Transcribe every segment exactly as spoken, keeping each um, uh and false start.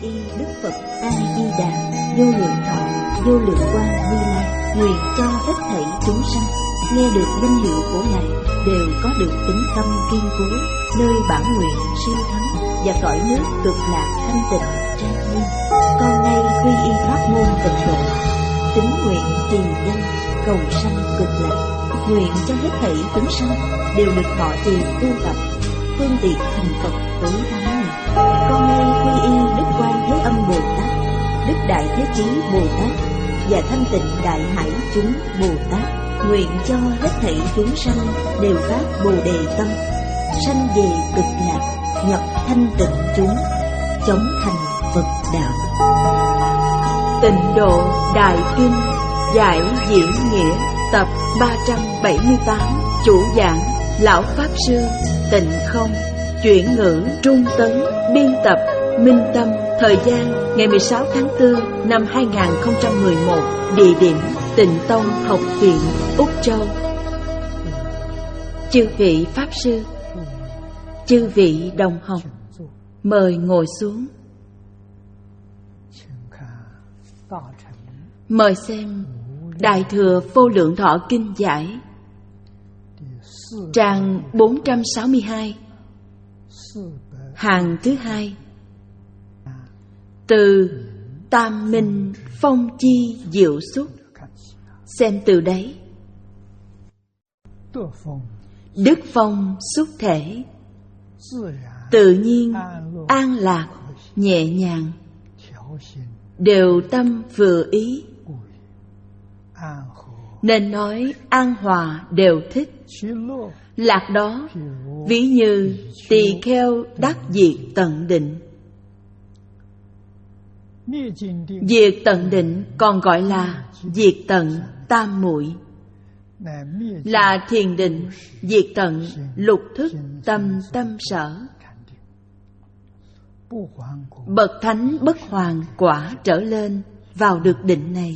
y Đức Phật A Di Đà, vô lượng thọ, vô lượng quang Như Lai, nguyện cho hết thảy chúng sanh nghe được danh hiệu của Ngài đều có được tính tâm kiên cố, nơi bản nguyện siêu thắng và cõi nước cực lạc thanh tịnh trang nghiêm. Con nay quy y pháp môn tịnh độ, tín nguyện trì danh cầu sanh cực lạc, nguyện cho hết thảy chúng sanh đều được thọ trì tu tập phương tiện thành Phật tối thắng này. Con nay quy y Đức Quan Thế Âm Bồ Tát, Đức Đại Thế Chí Bồ Tát và Thanh Tịnh Đại Hải chúng Bồ Tát, nguyện cho hết thảy chúng sanh đều phát Bồ Đề tâm, sanh về cực lạc, nhập thanh tịnh chúng, chống thành Phật đạo. Tịnh Độ Đại Kinh Giải Diễn Nghĩa tập ba trăm bảy mươi tám. Chủ giảng Lão Pháp Sư Tịnh Không. Chuyển ngữ Trung Tấn. Biên tập Minh Tâm. Thời gian ngày mười sáu tháng tư năm hai nghìn không trăm mười một. Địa điểm Tịnh Tông Học viện, Úc Châu. Chư vị Pháp Sư, chư vị đồng học, mời ngồi xuống. Mời xem Đại Thừa Vô Lượng Thọ Kinh Giải, trang bốn trăm sáu mươi hai, hàng thứ hai. Từ Tam Minh Phong Chi Diệu Xúc. Xem từ đấy. Đức phong xúc thể, tự nhiên, an lạc, nhẹ nhàng, đều tâm vừa ý, nên nói an hòa đều thích. Lạc đó ví như tỳ kheo đắc diệt tận định. Diệt tận định còn gọi là diệt tận tam muội, là thiền định diệt tận lục thức tâm tâm sở. Bậc thánh bất hoàn quả trở lên vào được định này.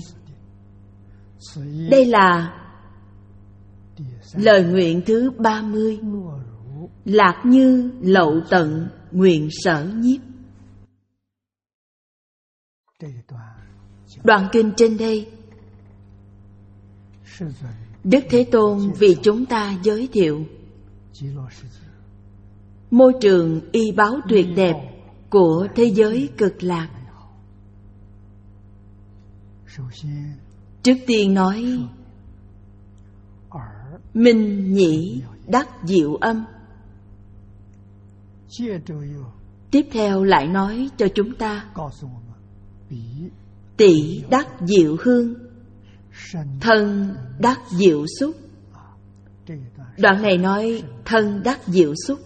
Đây là lời nguyện thứ ba mươi. Lạc như lậu tận nguyện sở nhiếp. Đoạn kinh trên đây, Đức Thế Tôn vì chúng ta giới thiệu môi trường y báu tuyệt đẹp của thế giới cực lạc. Trước tiên nói minh nhĩ đắc diệu âm. Tiếp theo lại nói cho chúng ta tỷ đắc diệu hương, thân đắc diệu xúc. Đoạn này nói thân đắc diệu xúc.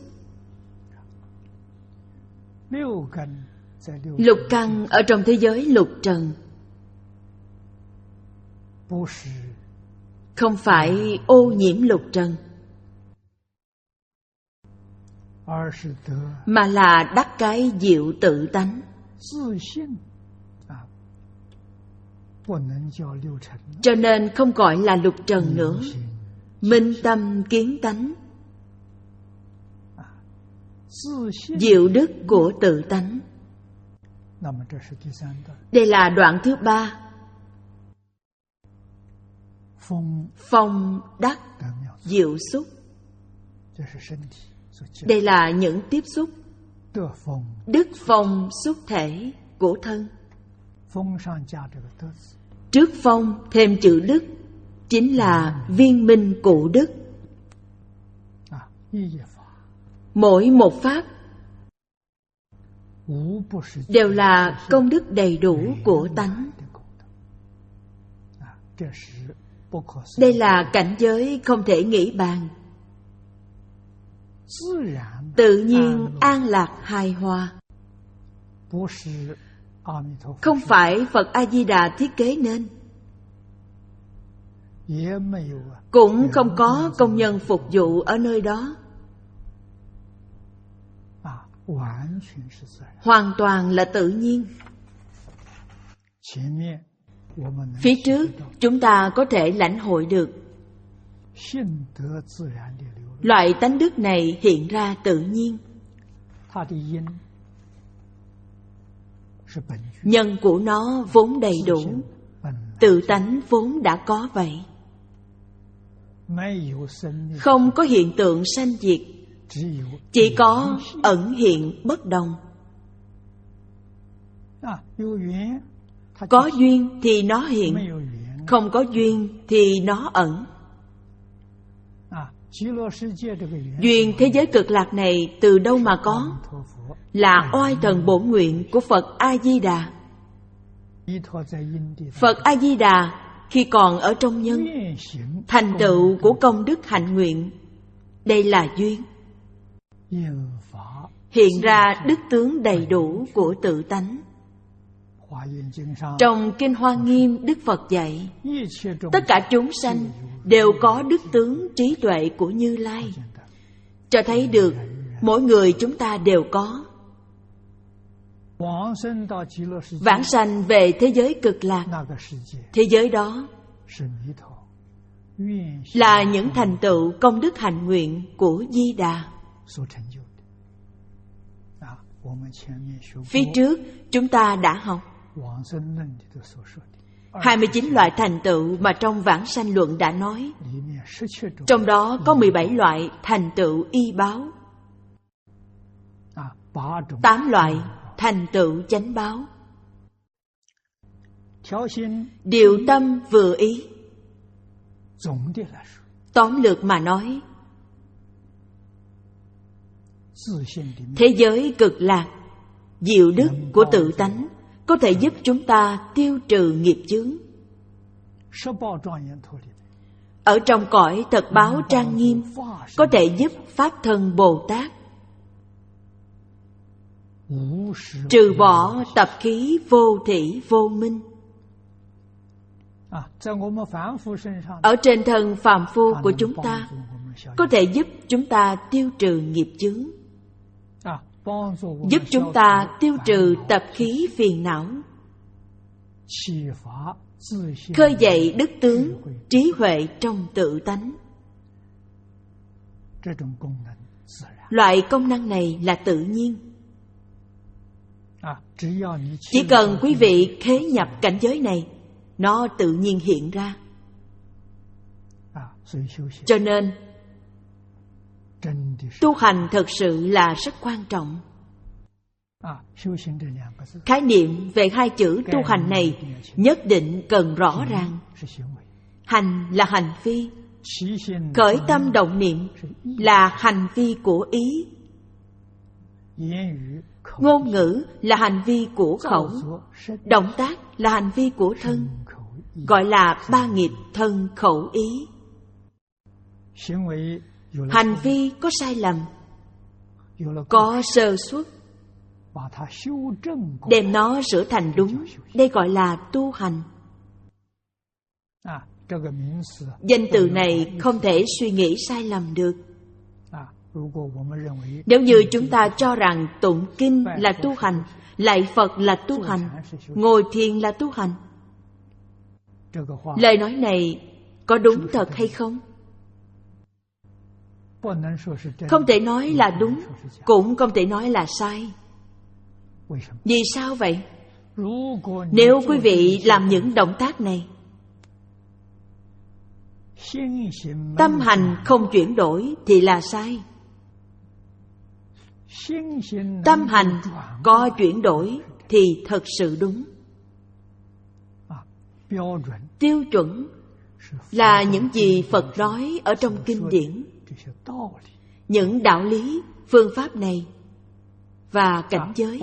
Lục căn ở trong thế giới lục trần không phải ô nhiễm lục trần, mà là đắc cái diệu tự tánh. Cho nên không gọi là lục trần nữa, minh tâm kiến tánh, diệu đức của tự tánh. Đây là đoạn thứ ba. Phong đắc diệu xúc. Đây là những tiếp xúc. Đức phong xúc thể của thân. Trước phong thêm chữ đức, chính là viên minh cụ đức. Mỗi một pháp đều là công đức đầy đủ của tánh. Đây là cảnh giới không thể nghĩ bàn. Tự nhiên an lạc hài hòa, không phải Phật A-di-đà thiết kế nên, cũng không có công nhân phục vụ ở nơi đó. Hoàn toàn là tự nhiên. Phía trước chúng ta có thể lãnh hội được loại tánh đức này hiện ra tự nhiên. Nhân của nó vốn đầy đủ, tự tánh vốn đã có vậy. Không có hiện tượng sanh diệt, chỉ có ẩn hiện bất đồng. Có duyên thì nó hiện, không có duyên thì nó ẩn. Duyên thế giới cực lạc này từ đâu mà có? Là oai thần bổn nguyện của Phật A-di-đà. Phật A-di-đà khi còn ở trong nhân, thành tựu của công đức hạnh nguyện. Đây là duyên. Hiện ra đức tướng đầy đủ của tự tánh. Trong Kinh Hoa Nghiêm, Đức Phật dạy, tất cả chúng sanh đều có đức tướng trí tuệ của Như Lai, cho thấy được mỗi người chúng ta đều có. Vãng sanh về thế giới cực lạc, thế giới đó là những thành tựu công đức hạnh nguyện của Di Đà. Phía trước chúng ta đã học hai mươi chín loại thành tựu mà trong Vãng Sanh Luận đã nói. Trong đó có mười bảy loại thành tựu y báo, tám loại thành tựu chánh báo. Điều tâm vừa ý. Tóm lược mà nói, thế giới cực lạc, diệu đức của tự tánh có thể giúp chúng ta tiêu trừ nghiệp chướng. Ở trong cõi thật báo trang nghiêm, có thể giúp Pháp Thân Bồ Tát trừ bỏ tập khí vô thỉ vô minh. Ở trên thân phàm phu của chúng ta, có thể giúp chúng ta tiêu trừ nghiệp chướng, giúp chúng ta tiêu trừ tập khí phiền não, khơi dậy đức tướng trí huệ trong tự tánh. Loại công năng này là tự nhiên. Chỉ cần quý vị khế nhập cảnh giới này, nó tự nhiên hiện ra. Cho nên tu hành thật sự là rất quan trọng. Khái niệm về hai chữ tu hành này nhất định cần rõ ràng. Hành là hành vi, khởi tâm động niệm là hành vi của ý, ngôn ngữ là hành vi của khẩu, động tác là hành vi của thân, gọi là ba nghiệp thân khẩu ý. Hành vi có sai lầm, có sơ suất, đem nó sửa thành đúng, đây gọi là tu hành. Danh từ này không thể suy nghĩ sai lầm được. Nếu như chúng ta cho rằng tụng kinh là tu hành, lạy Phật là tu hành, ngồi thiền là tu hành, lời nói này có đúng thật hay không? Không thể nói là đúng, cũng không thể nói là sai. Vì sao vậy? Nếu quý vị làm những động tác này, tâm hành không chuyển đổi thì là sai. Tâm hành có chuyển đổi thì thật sự đúng. Tiêu chuẩn là những gì Phật nói ở trong kinh điển, những đạo lý, phương pháp này và cảnh giới.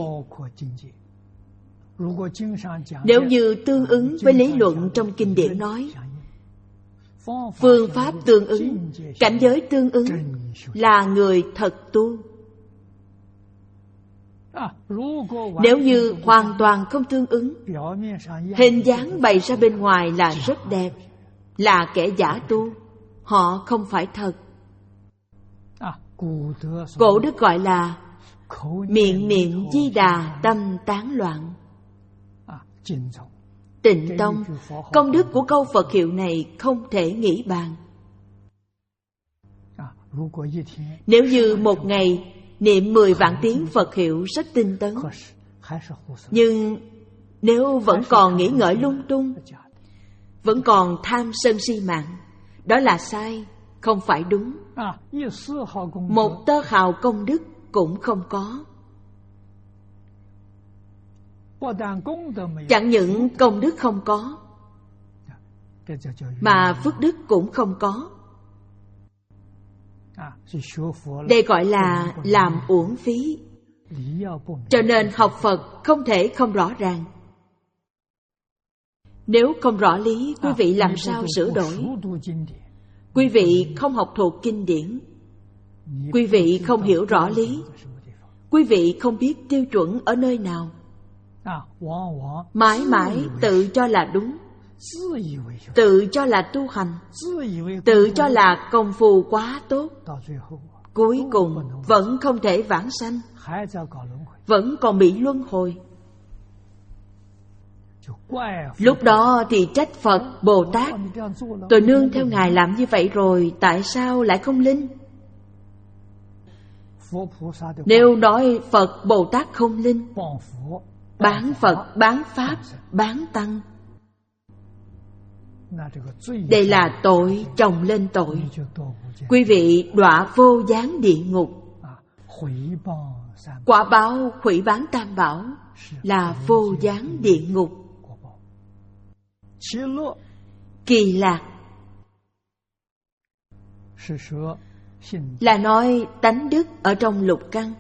Nếu như tương ứng với lý luận trong kinh điển nói, phương pháp tương ứng, cảnh giới tương ứng là người thật tu. Nếu như hoàn toàn không tương ứng, hình dáng bày ra bên ngoài là rất đẹp, là kẻ giả tu, họ không phải thật. Cổ đức gọi là miệng niệm Di Đà tâm tán loạn. Tịnh Tông, công đức của câu Phật hiệu này không thể nghĩ bàn. Nếu như một ngày niệm mười vạn tiếng Phật hiệu rất tinh tấn, Nhưng nếu vẫn còn nghĩ ngợi lung tung, vẫn còn tham sân si mạng, đó là sai, không phải đúng. Một tơ hào công đức cũng không có. Chẳng những công đức không có, mà phước đức cũng không có. Đây gọi là làm uổng phí. Cho nên học Phật không thể không rõ ràng. Nếu không rõ lý, quý vị làm sao sửa đổi? Quý vị không học thuộc kinh điển, quý vị không hiểu rõ lý, quý vị không biết tiêu chuẩn ở nơi nào, mãi mãi tự cho là đúng, tự cho là tu hành, tự cho là công phu quá tốt, cuối cùng vẫn không thể vãng sanh, vẫn còn bị luân hồi. Lúc đó thì trách Phật, Bồ Tát: tôi nương theo Ngài làm như vậy rồi, tại sao lại không linh? Nếu nói Phật, Bồ Tát không linh, bán Phật, bán Pháp, bán Tăng, đây là tội chồng lên tội. Quý vị đọa vô gián địa ngục. Quả báo hủy bán tam bảo là vô gián địa ngục. Kỳ lạc là nói tánh đức ở trong lục căn,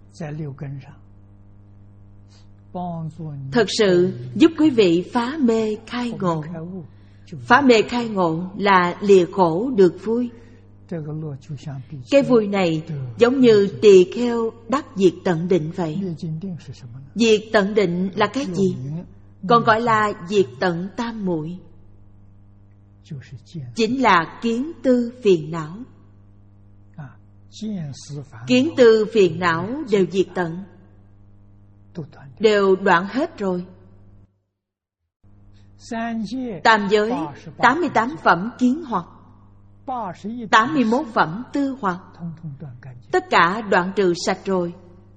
thật sự giúp quý vị phá mê khai ngộ. Phá mê khai ngộ là lìa khổ được vui. Cái vui này giống như tỳ kheo đắc diệt tận định vậy. Diệt tận định là cái gì? Còn gọi là diệt tận tam muội, chính là kiến tư phiền não. Kiến tư phiền não đều diệt tận, đều đoạn hết rồi. Tam giới, tám mươi tám phẩm kiến hoặc, tám mươi mốt phẩm tư hoặc, tất cả đoạn trừ sạch rồi.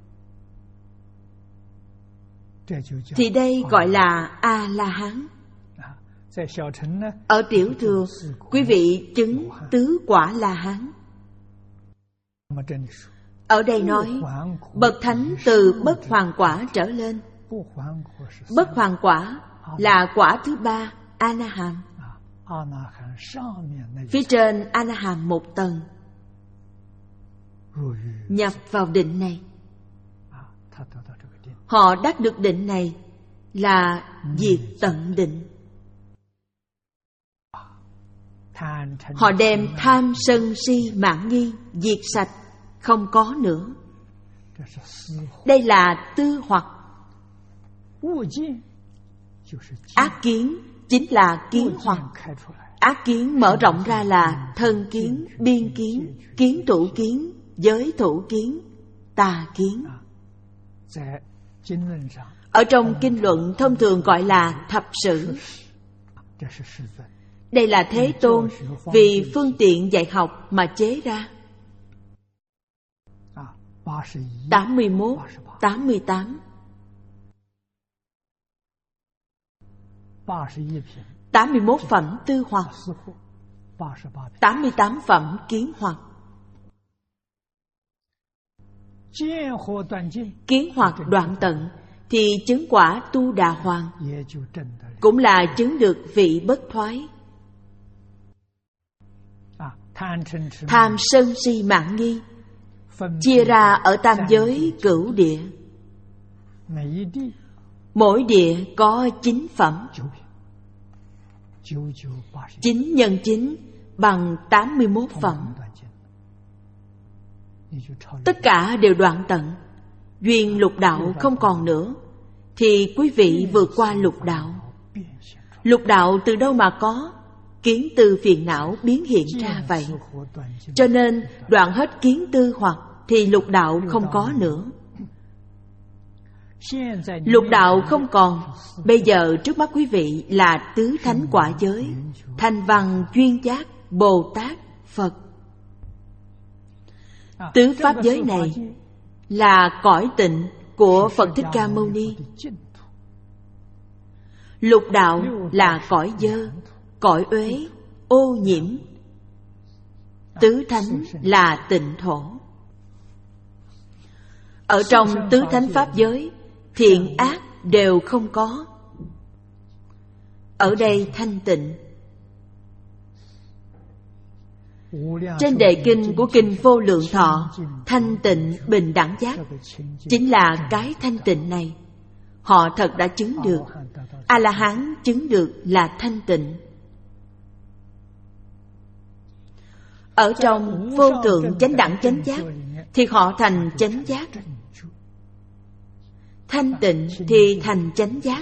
Thì đây gọi là A-la-hán. Ở tiểu thừa, quý vị chứng tứ quả La-hán. Ở đây nói, bậc thánh từ bất hoàn quả trở lên. Bất hoàn quả là quả thứ ba, A-na-hàm. Phía trên A-na-hàm một tầng, nhập vào định này. Họ đắc được định này là diệt tận định. Họ đem tham sân si mạn nghi diệt sạch, không có nữa. Đây là tư hoặc. Ác kiến chính là kiến hoặc. Ác kiến mở rộng ra là thân kiến, biên kiến, kiến thủ kiến, giới thủ kiến, tà kiến. Ở trong kinh luận thông thường gọi là thập sử. Đây là Thế Tôn vì phương tiện dạy học mà chế ra. Tám mươi mốt, tám mươi tám. Tám mươi mốt phẩm tư hoặc, tám mươi tám phẩm kiến hoặc. Kiến hoặc đoạn tận thì chứng quả Tu Đà Hoàng, cũng là chứng được vị bất thoái. Tham sân si mạn nghi chia ra ở tam giới cửu địa. Mỗi địa có chín phẩm. Chín nhân chín bằng tám mươi mốt phẩm. Tất cả đều đoạn tận. Duyên lục đạo không còn nữa, thì quý vị vượt qua lục đạo. Lục đạo từ đâu mà có? Kiến tư phiền não biến hiện ra vậy. Cho nên đoạn hết kiến tư hoặc thì lục đạo không có nữa. Lục đạo không còn. Bây giờ trước mắt quý vị là tứ thánh quả giới, thanh văn, duyên giác, Bồ Tát, Phật. Tứ pháp giới này là cõi tịnh, của Phật Thích Ca Mâu Ni. Lục đạo là cõi dơ, cõi uế, ô nhiễm. Tứ thánh là tịnh thổ. Ở trong tứ thánh pháp giới, thiện ác đều không có. Ở đây thanh tịnh. Trên đề kinh của Kinh Vô Lượng Thọ, thanh tịnh bình đẳng giác chính là cái thanh tịnh này. Họ thật đã chứng được. A-la-hán chứng được là thanh tịnh. Ở trong vô thượng chánh đẳng chánh giác thì họ thành chánh giác. Thanh tịnh thì thành chánh giác.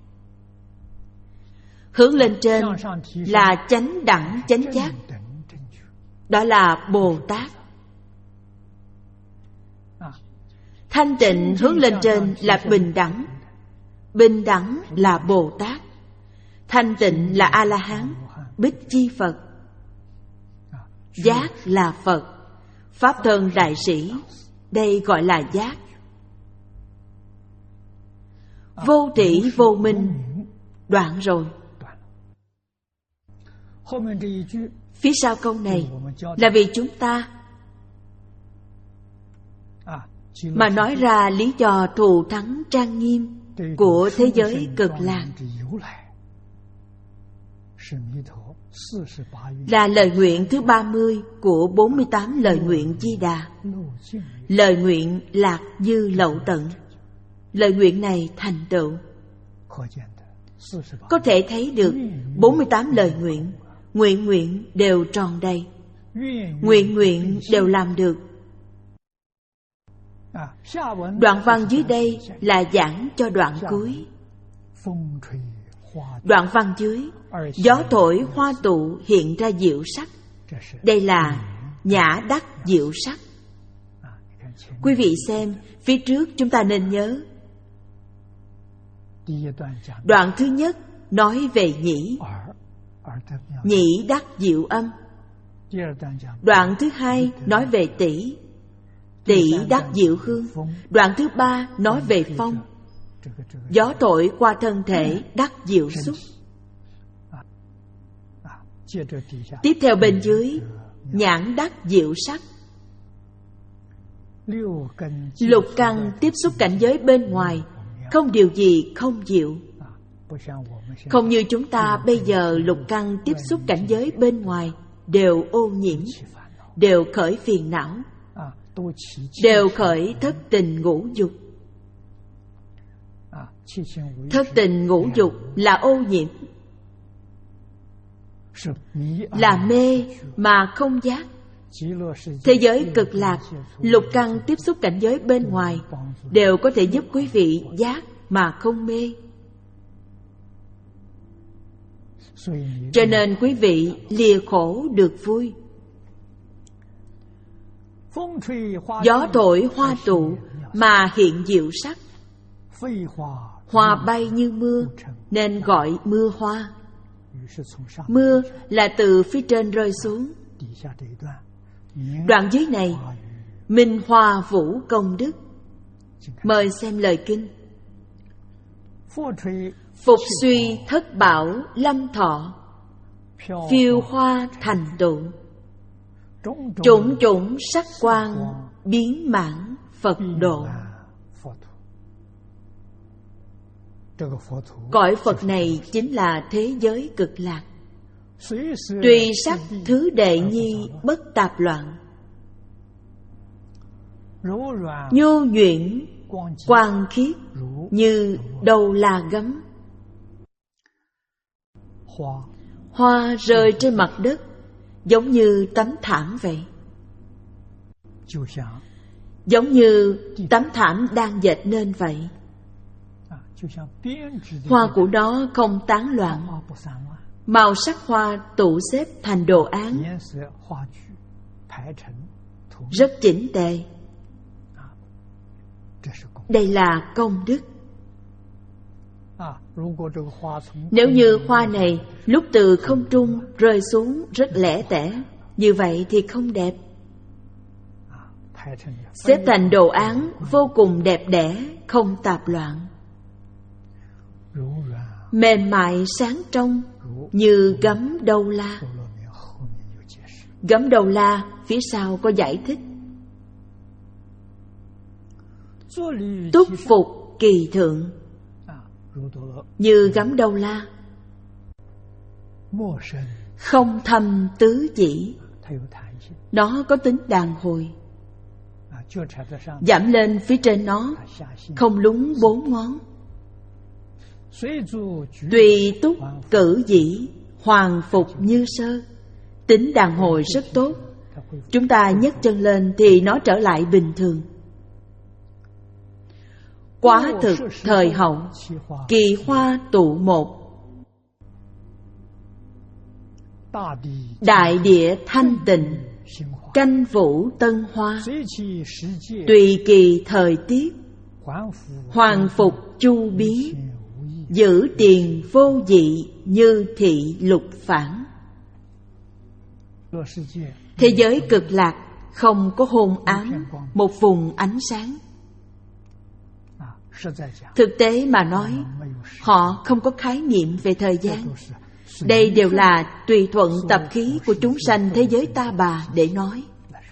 Hướng lên trên là chánh đẳng chánh giác. Đó là Bồ Tát. Thanh tịnh hướng lên trên là bình đẳng. Bình đẳng là Bồ Tát. Thanh tịnh là A-la-hán, Bích Chi Phật. Giác là Phật. Pháp thân đại sĩ, đây gọi là giác. Vô tỷ vô minh, đoạn rồi. Phía sau câu này là vì chúng ta mà nói ra lý do thù thắng trang nghiêm của thế giới Cực Lạc, là lời nguyện thứ ba mươi của bốn mươi tám lời nguyện Di Đà. Lời nguyện lạc dư lậu tận. Lời nguyện này thành tựu. Có thể thấy được bốn mươi tám lời nguyện, nguyện nguyện đều tròn đầy. Nguyện nguyện đều làm được. Đoạn văn dưới đây là giảng cho đoạn cuối. Đoạn văn dưới, gió thổi hoa tụ hiện ra diệu sắc. Đây là nhã đắc diệu sắc. Quý vị xem, phía trước chúng ta nên nhớ. Đoạn thứ nhất nói về nhĩ, nhĩ đắc diệu âm. Đoạn thứ hai nói về tỷ, tỷ đắc diệu hương. Đoạn thứ ba nói về phong, gió thổi qua thân thể đắc diệu xúc. Tiếp theo bên dưới, nhãn đắc diệu sắc. Lục căn tiếp xúc cảnh giới bên ngoài, không điều gì không diệu. Không như chúng ta bây giờ lục căn tiếp xúc cảnh giới bên ngoài đều ô nhiễm, đều khởi phiền não, đều khởi thất tình ngũ dục. Thất tình ngũ dục là ô nhiễm, là mê mà không giác. Thế giới Cực Lạc, lục căn tiếp xúc cảnh giới bên ngoài đều có thể giúp quý vị giác mà không mê. Cho nên quý vị lìa khổ được vui. Gió thổi hoa tụ mà hiện diệu sắc. Hoa bay như mưa nên gọi mưa hoa. Mưa là từ phía trên rơi xuống. Đoạn dưới này, minh hoa vũ công đức. Mời xem lời kinh. Phục suy thất bảo lâm thọ, phiêu hoa thành tụ. Chủng chủng sắc quang biến mãn Phật độ. Cõi Phật này chính là thế giới Cực Lạc. Tùy sắc thứ đệ nhi bất tạp loạn. Nhu nhuyễn quang khiết như đầu là gấm. Hoa rơi trên mặt đất giống như tấm thảm vậy. Giống như tấm thảm đang dệt nên vậy. Hoa của nó không tán loạn. Màu sắc hoa tụ xếp thành đồ án, rất chỉnh tề. Đây là công đức. Nếu như hoa này lúc từ không trung rơi xuống rất lẻ tẻ, như vậy thì không đẹp. xếp thành đồ án vô cùng đẹp đẽ, không tạp loạn, mềm mại sáng trong như gấm đâu la. Gấm đầu la phía sau có giải thích. Túc phục kỳ thượng, như gấm đầu la, không thâm tứ chỉ. Nó có tính đàn hồi. Giảm lên phía trên nó, không lúng bốn ngón. Tùy túc cử dĩ, hoàng phục như sơ. Tính đàn hồi rất tốt. Chúng ta nhấc chân lên thì nó trở lại bình thường. Quá thực thời hậu, kỳ hoa tụ một. Đại địa thanh tịnh, canh vũ tân hoa. Tùy kỳ thời tiết, hoàng phục chu biến. Giữ tiền vô dị, như thị lục phản. Thế giới cực lạc không có hôn ám một vùng ánh sáng. Thực tế mà nói, họ không có khái niệm về thời gian. Đây đều là tùy thuận tập khí của chúng sanh thế giới ta bà để nói.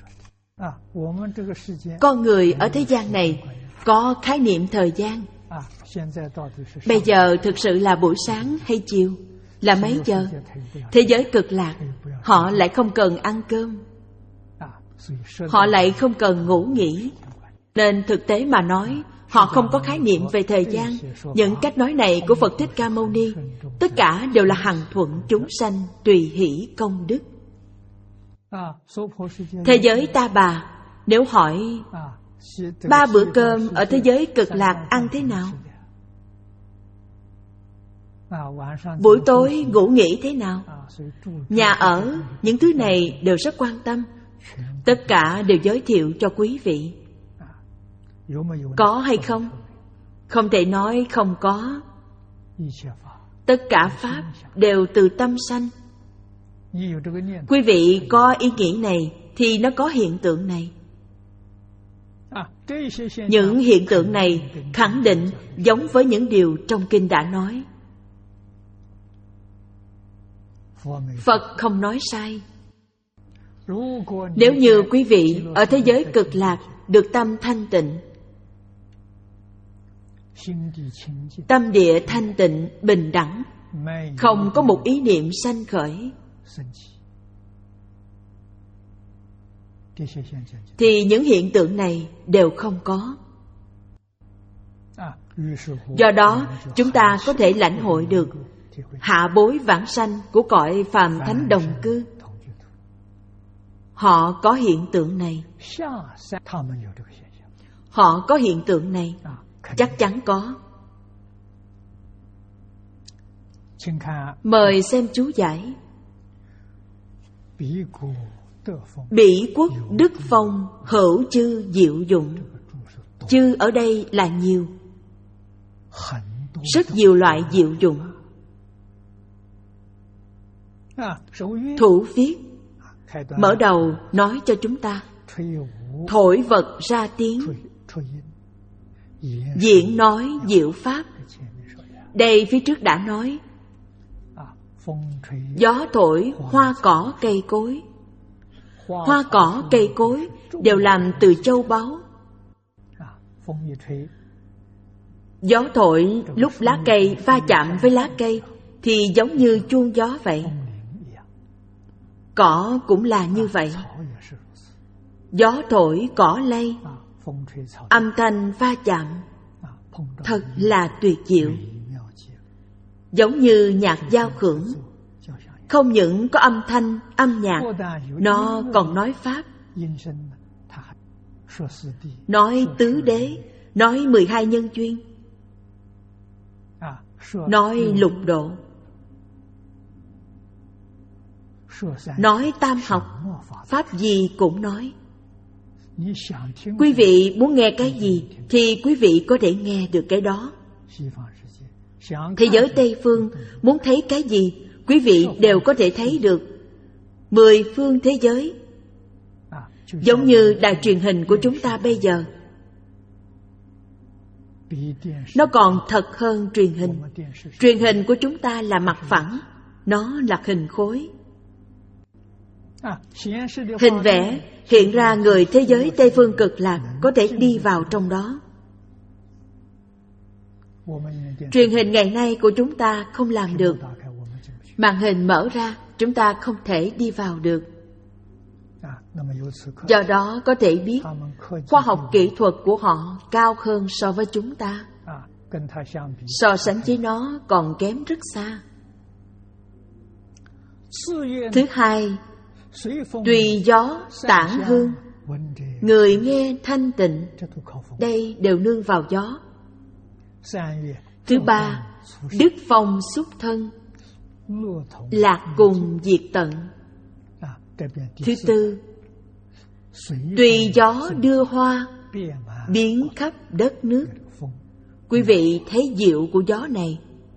Con người ở thế gian này có khái niệm thời gian. Bây giờ thực sự là buổi sáng hay chiều, là mấy giờ? Thế giới cực lạc, họ lại không cần ăn cơm, họ lại không cần ngủ nghỉ. Nên thực tế mà nói, họ không có khái niệm về thời gian. Những cách nói này của Phật Thích Ca Mâu Ni, tất cả đều là hằng thuận chúng sanh tùy hỷ công đức. Thế giới ta bà, nếu hỏi ba bữa cơm ở thế giới cực lạc ăn thế nào, buổi tối ngủ nghỉ thế nào, nhà ở, những thứ này đều rất quan tâm. Tất cả đều giới thiệu cho quý vị. Có hay không? Không thể nói không có. Tất cả pháp đều từ tâm sanh. Quý vị có ý nghĩ này thì nó có hiện tượng này. Những hiện tượng này khẳng định giống với những điều trong kinh đã nói. Phật không nói sai. Nếu như quý vị ở thế giới cực lạc được tâm thanh tịnh, tâm địa thanh tịnh, bình đẳng, không có một ý niệm sanh khởi, thì những hiện tượng này đều không có. Do đó chúng ta có thể lãnh hội được hạ bối vãng sanh của cõi phàm thánh đồng cư. Họ có hiện tượng này. Họ có hiện tượng này, chắc chắn có. Mời xem chú giải. Bỉ quốc đức phong, hữu chư diệu dụng. Chư ở đây là nhiều, rất nhiều loại diệu dụng. Thủ viết mở đầu nói cho chúng ta thổi vật ra tiếng, diễn nói diệu pháp. Đây phía trước đã nói gió thổi hoa cỏ cây cối. Hoa cỏ cây cối đều làm từ châu báu. Gió thổi, lúc lá cây va chạm với lá cây thì giống như chuông gió vậy. Cỏ cũng là như vậy. Gió thổi cỏ lay, âm thanh va chạm thật là tuyệt diệu, giống như nhạc giao hưởng. Không những có âm thanh, âm nhạc, nó còn nói pháp, nói tứ đế, nói mười hai nhân duyên, nói lục độ, nói tam học, pháp gì cũng nói. Quý vị muốn nghe cái gì thì quý vị có thể nghe được cái đó. Thế giới Tây Phương muốn thấy cái gì, quý vị đều có thể thấy được. Mười phương thế giới Giống như đài truyền hình của chúng ta bây giờ, nó còn thật hơn truyền hình. Truyền hình của chúng ta là mặt phẳng, nó là hình khối. Hình vẽ hiện ra người thế giới Tây Phương Cực Lạc có thể đi vào trong đó. Truyền hình ngày nay của chúng ta không làm được. Màn hình mở ra, chúng ta không thể đi vào được. Do đó có thể biết khoa học kỹ thuật của họ cao hơn so với chúng ta. So sánh với nó còn kém rất xa. Thứ hai, tùy gió tản hương, người nghe thanh tịnh. Đây đều nương vào gió. Thứ ba, đức phong xúc thân, lạc cùng diệt tận. Thứ tư, tùy gió đưa hoa, biến khắp đất nước. Quý vị thấy diệu của gió này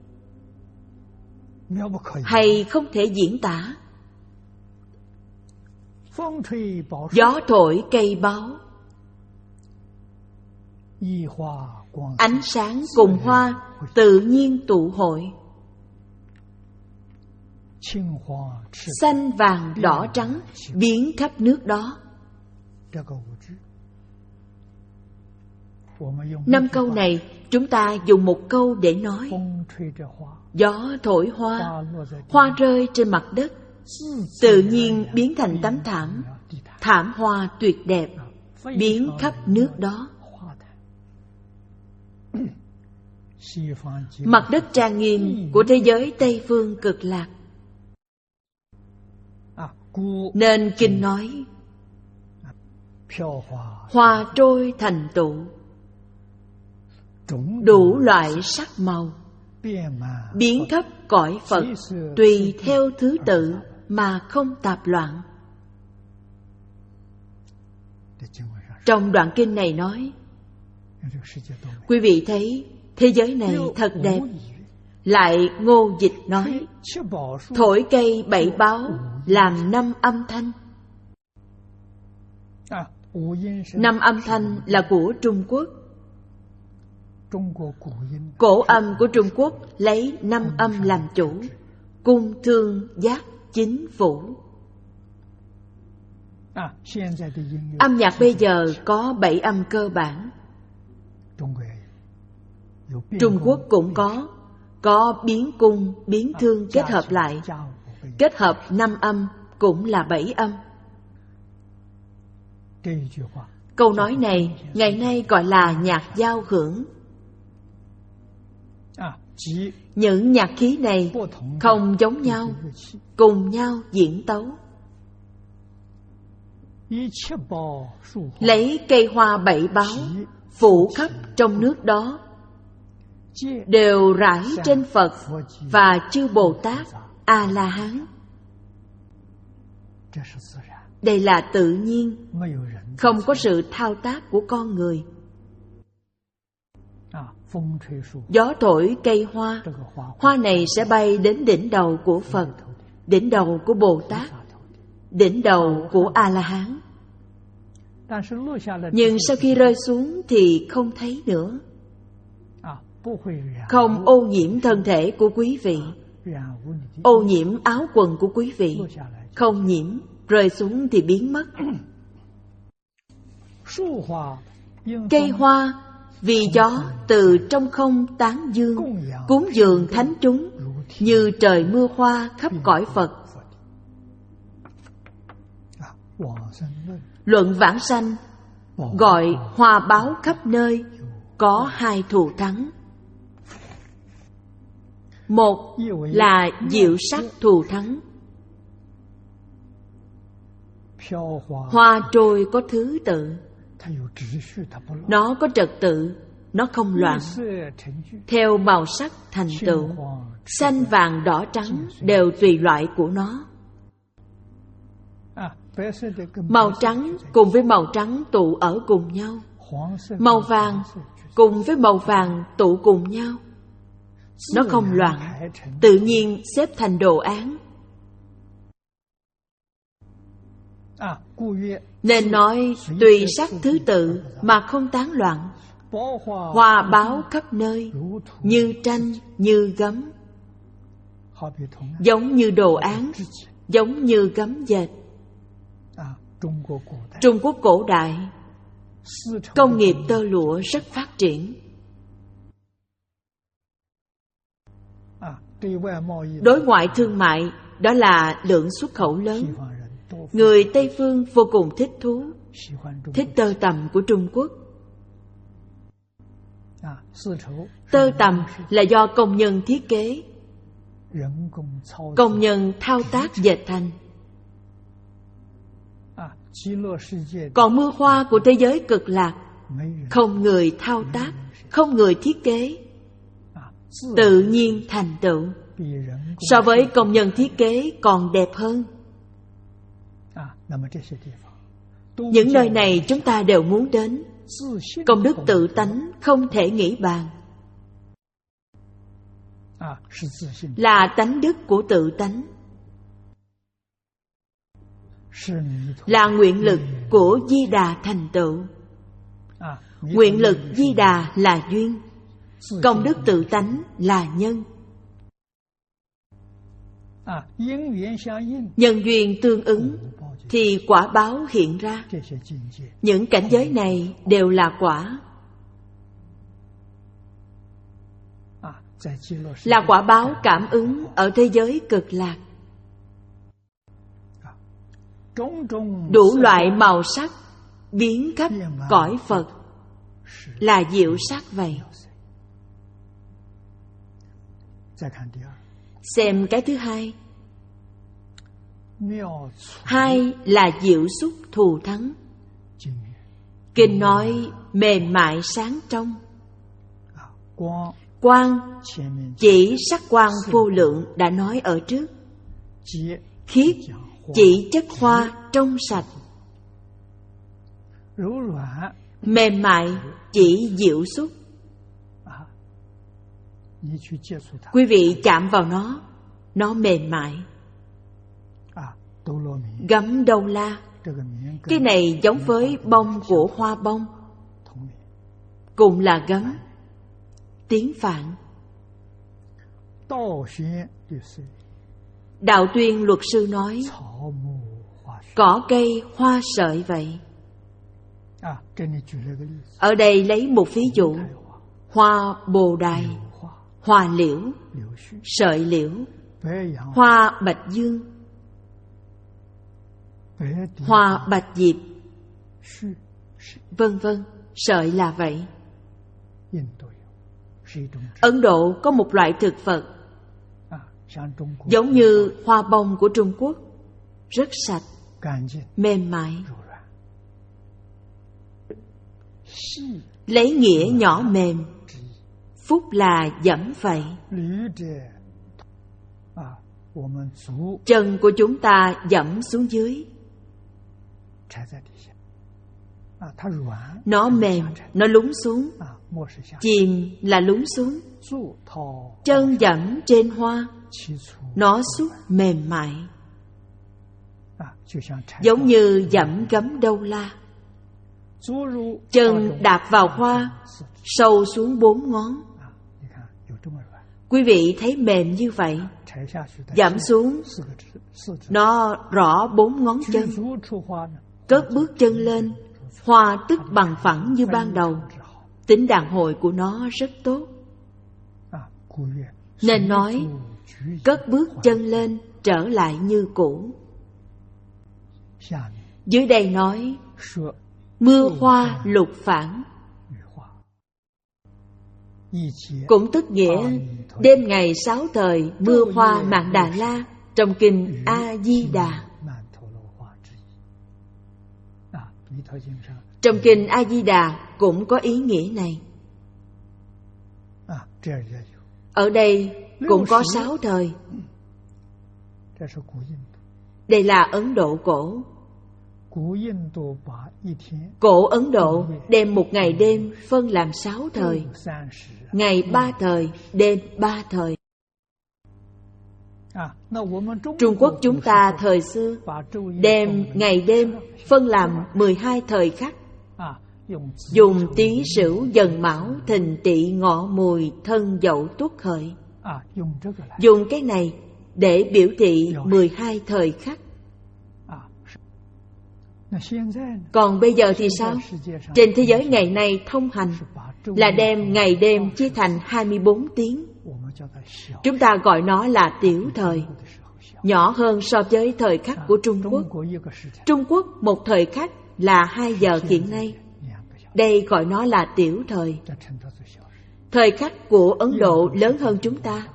hay không thể diễn tả. Gió thổi cây báo, ánh sáng cùng hoa tự nhiên tụ hội. Xanh vàng đỏ trắng biến khắp nước đó. Năm câu này chúng ta dùng một câu để nói. Gió thổi hoa, hoa rơi trên mặt đất, tự nhiên biến thành tấm thảm, thảm hoa tuyệt đẹp, biến khắp nước đó. Mặt đất trang nghiêm của thế giới Tây Phương Cực Lạc. Nên kinh nói, hoa trôi thành tụ, đủ loại sắc màu, biến khắp cõi Phật, tùy theo thứ tự mà không tạp loạn. Trong đoạn kinh này nói, quý vị thấy thế giới này thật đẹp. Lại Ngô Dịch nói, thổi cây bảy báo làm năm âm thanh. Năm âm thanh là của Trung Quốc. Cổ âm của Trung Quốc lấy năm âm làm chủ: cung, thương, giác, chính, phủ. Âm nhạc bây giờ có bảy âm cơ bản. Trung Quốc cũng có, có biến cung, biến thương kết hợp lại, kết hợp năm âm cũng là bảy âm. Câu nói này ngày nay gọi là nhạc giao hưởng. Những nhạc khí này không giống nhau, cùng nhau diễn tấu. Lấy cây hoa bảy báo phủ khắp trong nước đó, đều rải trên Phật và chư Bồ Tát, A-la-hán. Đây là tự nhiên, không có sự thao tác của con người. Gió thổi cây hoa, hoa này sẽ bay đến đỉnh đầu của Phật, đỉnh đầu của Bồ Tát, đỉnh đầu của A-la-hán. Nhưng sau khi rơi xuống thì không thấy nữa. Không ô nhiễm thân thể của quý vị, ô nhiễm áo quần của quý vị, không nhiễm, rơi xuống thì biến mất. Cây hoa vì gió từ trong không tán dương, cúng dường thánh chúng, như trời mưa hoa khắp cõi Phật. Luận Vãng Sanh gọi hoa báo khắp nơi có hai thù thắng. Một là diệu sắc thù thắng. Hoa trôi có thứ tự, nó có trật tự, nó không loạn. Theo màu sắc thành tựu, xanh vàng đỏ trắng đều tùy loại của nó. Màu trắng cùng với màu trắng tụ ở cùng nhau, màu vàng cùng với màu vàng tụ cùng nhau. Nó không loạn, tự nhiên xếp thành đồ án. Nên nói tùy sắc thứ tự mà không tán loạn, hoa báo khắp nơi, như tranh, như gấm, giống như đồ án, giống như gấm dệt. Trung Quốc cổ đại, công nghiệp tơ lụa rất phát triển. Đối ngoại thương mại, đó là lượng xuất khẩu lớn. Người Tây Phương vô cùng thích thú, thích tơ tằm của Trung Quốc. Tơ tằm là do công nhân thiết kế, công nhân thao tác dệt thành. Còn mưa hoa của thế giới cực lạc, không người thao tác, không người thiết kế, tự nhiên thành tựu. So với công nhân thiết kế còn đẹp hơn. Những nơi này chúng ta đều muốn đến. Công đức tự tánh không thể nghĩ bàn, là tánh đức của tự tánh, là nguyện lực của Di Đà thành tựu. Nguyện lực Di Đà là duyên, công đức tự tánh là nhân. Nhân duyên tương ứng thì quả báo hiện ra. Những cảnh giới này đều là quả, là quả báo cảm ứng ở thế giới cực lạc. Đủ loại màu sắc biến khắp cõi Phật là diệu sắc vậy. Xem cái thứ hai. Hai là diệu xúc thù thắng. Kinh nói mềm mại sáng trong. Quang chỉ sắc quang vô lượng đã nói ở trước. Khiết chỉ chất hoa trong sạch. Mềm mại chỉ diệu xúc. Quý vị chạm vào nó, nó mềm mại. Gấm Đâu La, cái này giống với bông của hoa bông, cùng là gấm. Tiếng Phạn. Đạo Tuyên luật sư nói cỏ cây hoa sợi vậy. Ở đây lấy một ví dụ. Hoa bồ đài, hoa liễu, sợi liễu, hoa bạch dương, hoa bạch diệp, vân vân. Sợi là vậy. Ấn Độ có một loại thực vật giống như hoa bông của Trung Quốc, rất sạch, mềm mại. Lấy nghĩa nhỏ mềm, phúc là dẫm vậy. Chân của chúng ta dẫm xuống dưới, nó mềm, nó lún xuống. Chìm là lún xuống. Chân dẫm trên hoa, nó xúc mềm mại, giống như dẫm gấm Đâu La. Chân đạp vào hoa, sâu xuống bốn ngón. Quý vị thấy mềm như vậy, dẫm xuống, nó rõ bốn ngón chân. Cất bước chân lên, hoa tức bằng phẳng như ban đầu. Tính đàn hồi của nó rất tốt. Nên nói cất bước chân lên, trở lại như cũ. Dưới đây nói mưa hoa lục phản, cũng tức nghĩa đêm ngày sáu thời mưa hoa Mạn Đà La trong kinh A Di Đà. Trong kinh A Di Đà cũng có ý nghĩa này. Ở đây cũng có sáu thời. Đây là Ấn Độ cổ. Cổ Ấn Độ đem một ngày đêm phân làm sáu thời. Ngày ba thời, đêm ba thời. Trung Quốc chúng ta thời xưa đem ngày đêm phân làm mười hai thời khắc, dùng Tý Sửu Dần Mão Thìn Tỵ Ngọ Mùi Thân Dậu Tuất Hợi, dùng cái này để biểu thị mười hai thời khắc. Còn bây giờ thì sao? Trên thế giới ngày nay thông hành là đem ngày đêm chia thành hai mươi bốn tiếng. Chúng ta gọi nó là tiểu thời, nhỏ hơn so với thời khắc của Trung Quốc. Trung Quốc một thời khắc là hai giờ hiện nay, đây gọi nó là tiểu thời. Thời khắc của Ấn Độ lớn hơn chúng ta.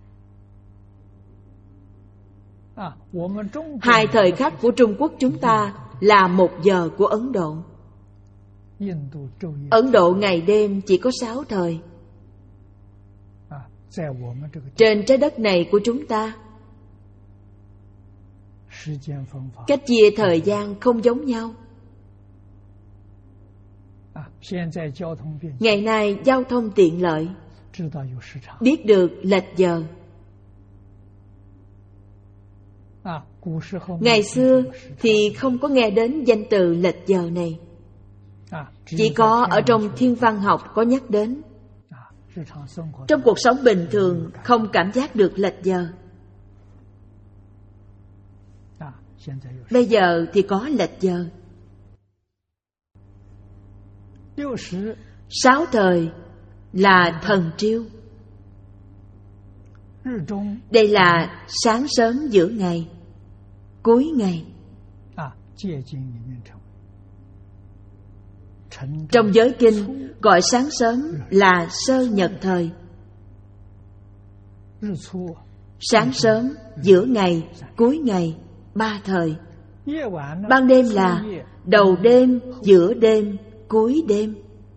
Hai thời khắc của Trung Quốc chúng ta là một giờ của Ấn Độ. Ấn Độ ngày đêm chỉ có sáu thời. Trên trái đất này của chúng ta, cách chia thời gian không giống nhau. Ngày nay giao thông tiện lợi, biết được lệch giờ. Ngày xưa thì không có nghe đến danh từ lệch giờ này, chỉ có ở trong thiên văn học có nhắc đến. Trong cuộc sống bình thường không cảm giác được lệch giờ. Bây giờ thì có lệch giờ. Sáu thời là thần triêu. Đây là sáng sớm giữa ngày, cuối ngày. Trong giới kinh gọi sáng sớm là sơ nhật thời. Sáng sớm, giữa ngày, cuối ngày, ba thời. Ban đêm là đầu đêm, giữa đêm, cuối đêm.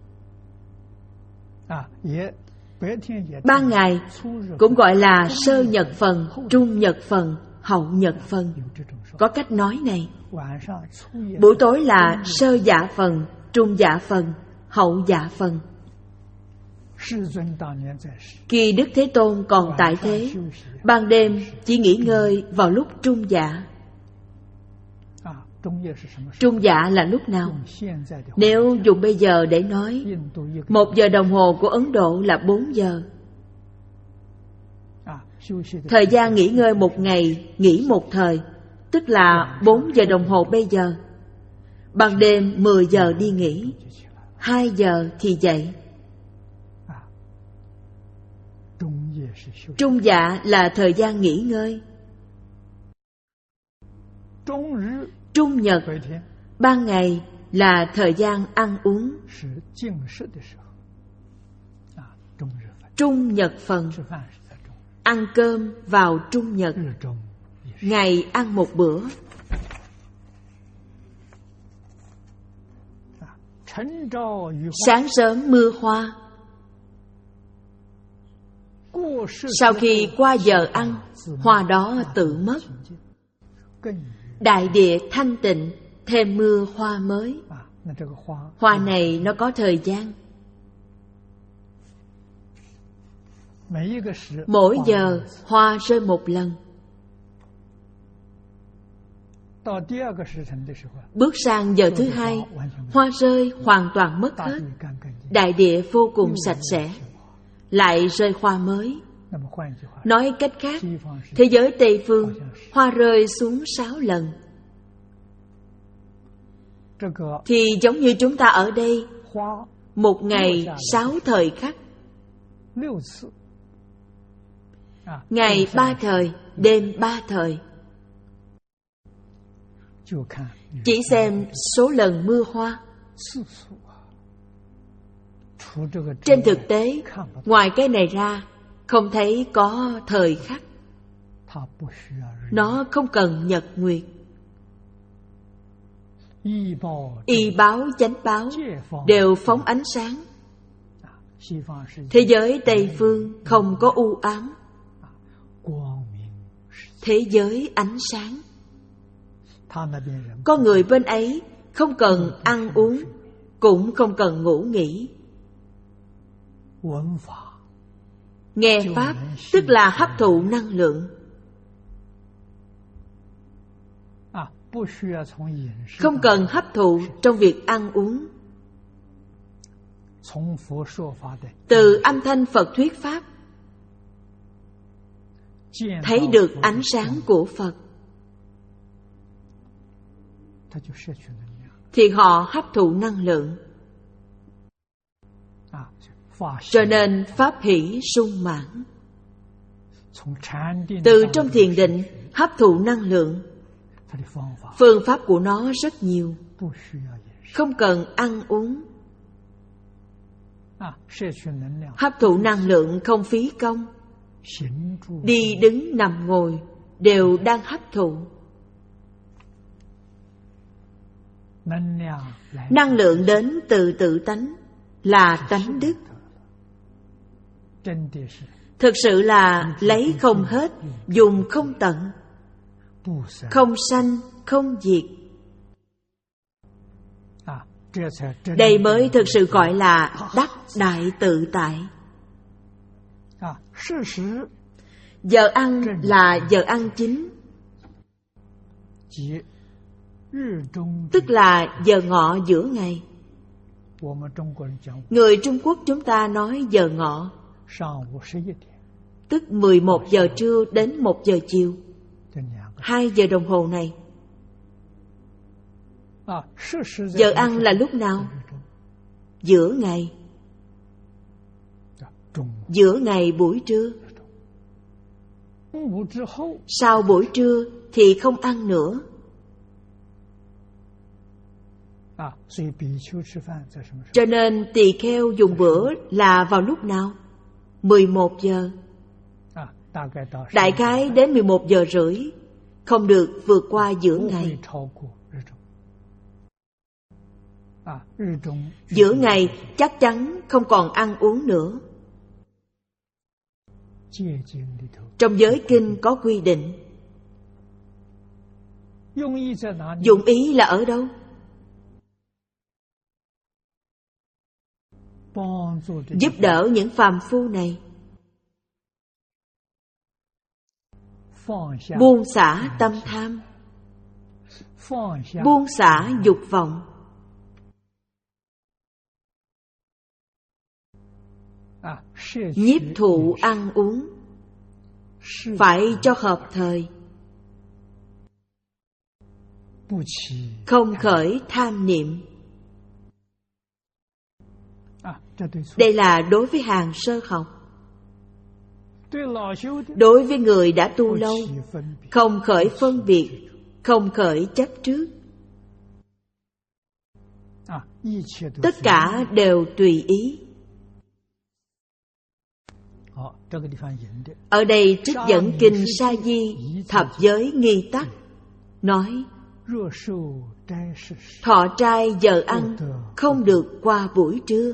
Ban ngày cũng gọi là sơ nhật phần, trung nhật phần, hậu nhật phần. Có cách nói này. Buổi tối là sơ dạ phần, trung dạ phần, hậu dạ phần. Khi Đức Thế Tôn còn tại thế, ban đêm chỉ nghỉ ngơi vào lúc trung dạ. Trung dạ là lúc nào? Nếu dùng bây giờ để nói, một giờ đồng hồ của Ấn Độ là bốn giờ. Thời gian nghỉ ngơi một ngày, nghỉ một thời, tức là bốn giờ đồng hồ bây giờ. Ban đêm mười giờ đi nghỉ, hai giờ thì dậy. Trung dạ là thời gian nghỉ ngơi. Trung nhật, ban ngày là thời gian ăn uống. Trung nhật phần, ăn cơm vào trung nhật, ngày ăn một bữa. Sáng sớm mưa hoa. Sau khi qua giờ ăn, hoa đó tự mất. Đại địa thanh tịnh, thêm mưa hoa mới. Hoa này nó có thời gian. Mỗi giờ hoa rơi một lần. Bước sang giờ thứ hai, hoa rơi hoàn toàn mất hết. Đại địa vô cùng sạch sẽ, lại rơi hoa mới. Nói cách khác, thế giới Tây Phương hoa rơi xuống sáu lần. Thì giống như chúng ta ở đây, một ngày sáu thời khắc. Ngày ba thời, đêm ba thời. Chỉ xem số lần mưa hoa. Trên thực tế, ngoài cái này ra, không thấy có thời khắc. Nó không cần nhật nguyệt. Y báo, chánh báo đều phóng ánh sáng. Thế giới Tây Phương không có u ám. Thế giới ánh sáng. Con người bên ấy không cần ăn uống, cũng không cần ngủ nghỉ. Nghe Pháp tức là hấp thụ năng lượng. không cần hấp thụ trong việc ăn uống. Từ âm thanh Phật thuyết Pháp, thấy được ánh sáng của Phật, thì họ hấp thụ năng lượng. Cho nên Pháp hỷ sung mãn. Từ trong thiền định hấp thụ năng lượng, phương pháp của nó rất nhiều, không cần ăn uống. Hấp thụ năng lượng không phí công. Đi đứng nằm ngồi đều đang hấp thụ. Năng lượng đến từ tự tánh là tánh đức. Thực sự là lấy không hết, dùng không tận, không sanh, không diệt. Đây mới thực sự gọi là đắc đại tự tại. Giờ ăn là giờ ăn chính, tức là giờ ngọ giữa ngày. Người Trung Quốc chúng ta nói giờ ngọ, tức mười một giờ trưa đến một giờ chiều, hai giờ đồng hồ này. Giờ ăn là lúc nào? Giữa ngày. Giữa ngày buổi trưa. Sau buổi trưa thì không ăn nữa. Cho nên tỳ kheo dùng bữa là vào lúc nào? mười một giờ. Đại khái đến mười một giờ rưỡi, không được vượt qua giữa ngày. Giữa ngày chắc chắn không còn ăn uống nữa. Trong giới kinh có quy định. Dụng ý là ở đâu? Giúp đỡ những phàm phu này buông xả tâm tham, buông xả dục vọng, nhiếp thụ ăn uống phải cho hợp thời, không khởi tham niệm. Đây là đối với hàng sơ học. Đối với người đã tu lâu, không khởi phân biệt, không khởi chấp trước. Tất cả đều tùy ý. Ở đây trích dẫn kinh Sa Di Thập Giới Nghi Tắc, nói thọ trai giờ ăn không được qua buổi trưa.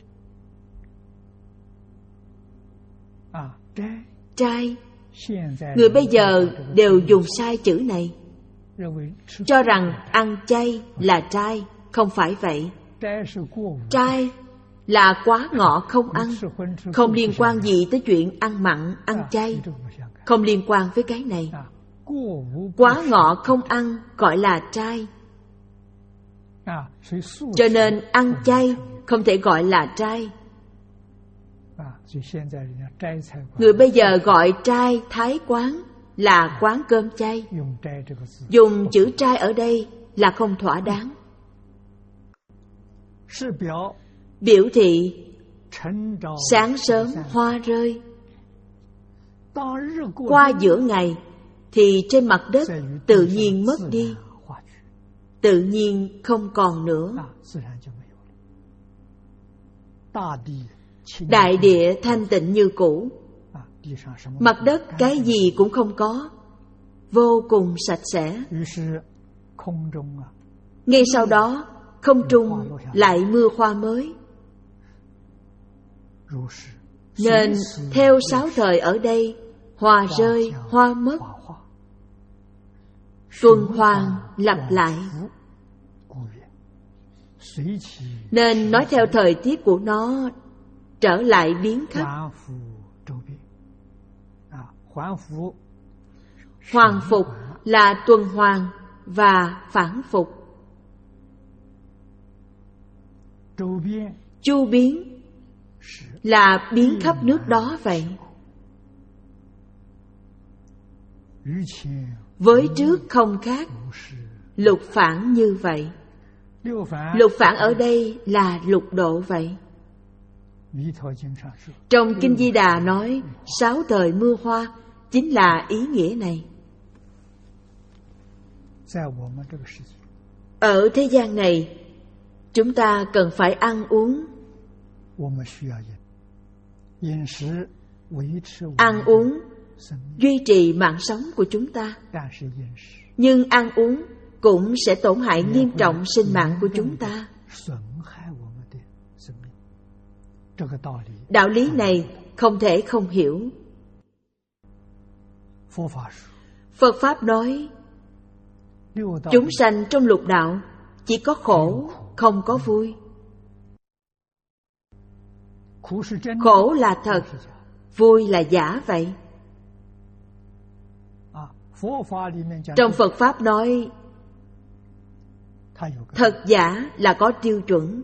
Trai, người bây giờ đều dùng sai chữ này, cho rằng ăn chay là trai. Không phải vậy. Trai là quá ngọ không ăn, không liên quan gì tới chuyện ăn mặn, ăn chay, không liên quan với cái này. Quá ngọ không ăn gọi là trai. Cho nên ăn chay không thể gọi là trai. Người bây giờ gọi trai thái quán là quán cơm chay. Dùng chữ trai ở đây là không thỏa đáng. Biểu thị sáng sớm hoa rơi, qua giữa ngày thì trên mặt đất tự nhiên mất đi, tự nhiên không còn nữa. Đại địa thanh tịnh như cũ, mặt đất cái gì cũng không có, vô cùng sạch sẽ. Ngay sau đó không trung lại mưa hoa mới. Nên theo sáu thời ở đây, hoa rơi, hoa mất, tuần hoàn lặp lại. Nên nói theo thời tiết của nó trở lại biến khắp. Hoàn phục là tuần hoàn, và phản phục. Chu biến là biến khắp nước đó vậy. Với trước không khác, lục phản như vậy. Lục phản ở đây là lục độ vậy. Trong Kinh Di Đà nói sáu thời mưa hoa chính là ý nghĩa này. Ở thế gian này, chúng ta cần phải ăn uống. Ăn uống duy trì mạng sống của chúng ta. Nhưng ăn uống cũng sẽ tổn hại nghiêm trọng sinh mạng của chúng ta. Đạo lý này không thể không hiểu. Phật Pháp nói chúng sanh trong lục đạo chỉ có khổ, không có vui. Khổ là thật, vui là giả vậy. Trong Phật Pháp nói thật giả là có tiêu chuẩn.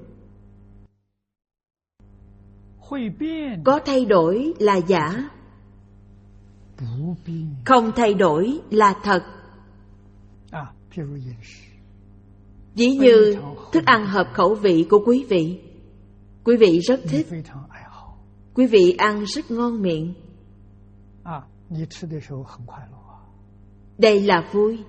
Có thay đổi là giả, không thay đổi là thật. Ví như thức ăn hợp khẩu vị của quý vị, quý vị rất thích, quý vị ăn rất ngon miệng. Đây là vui.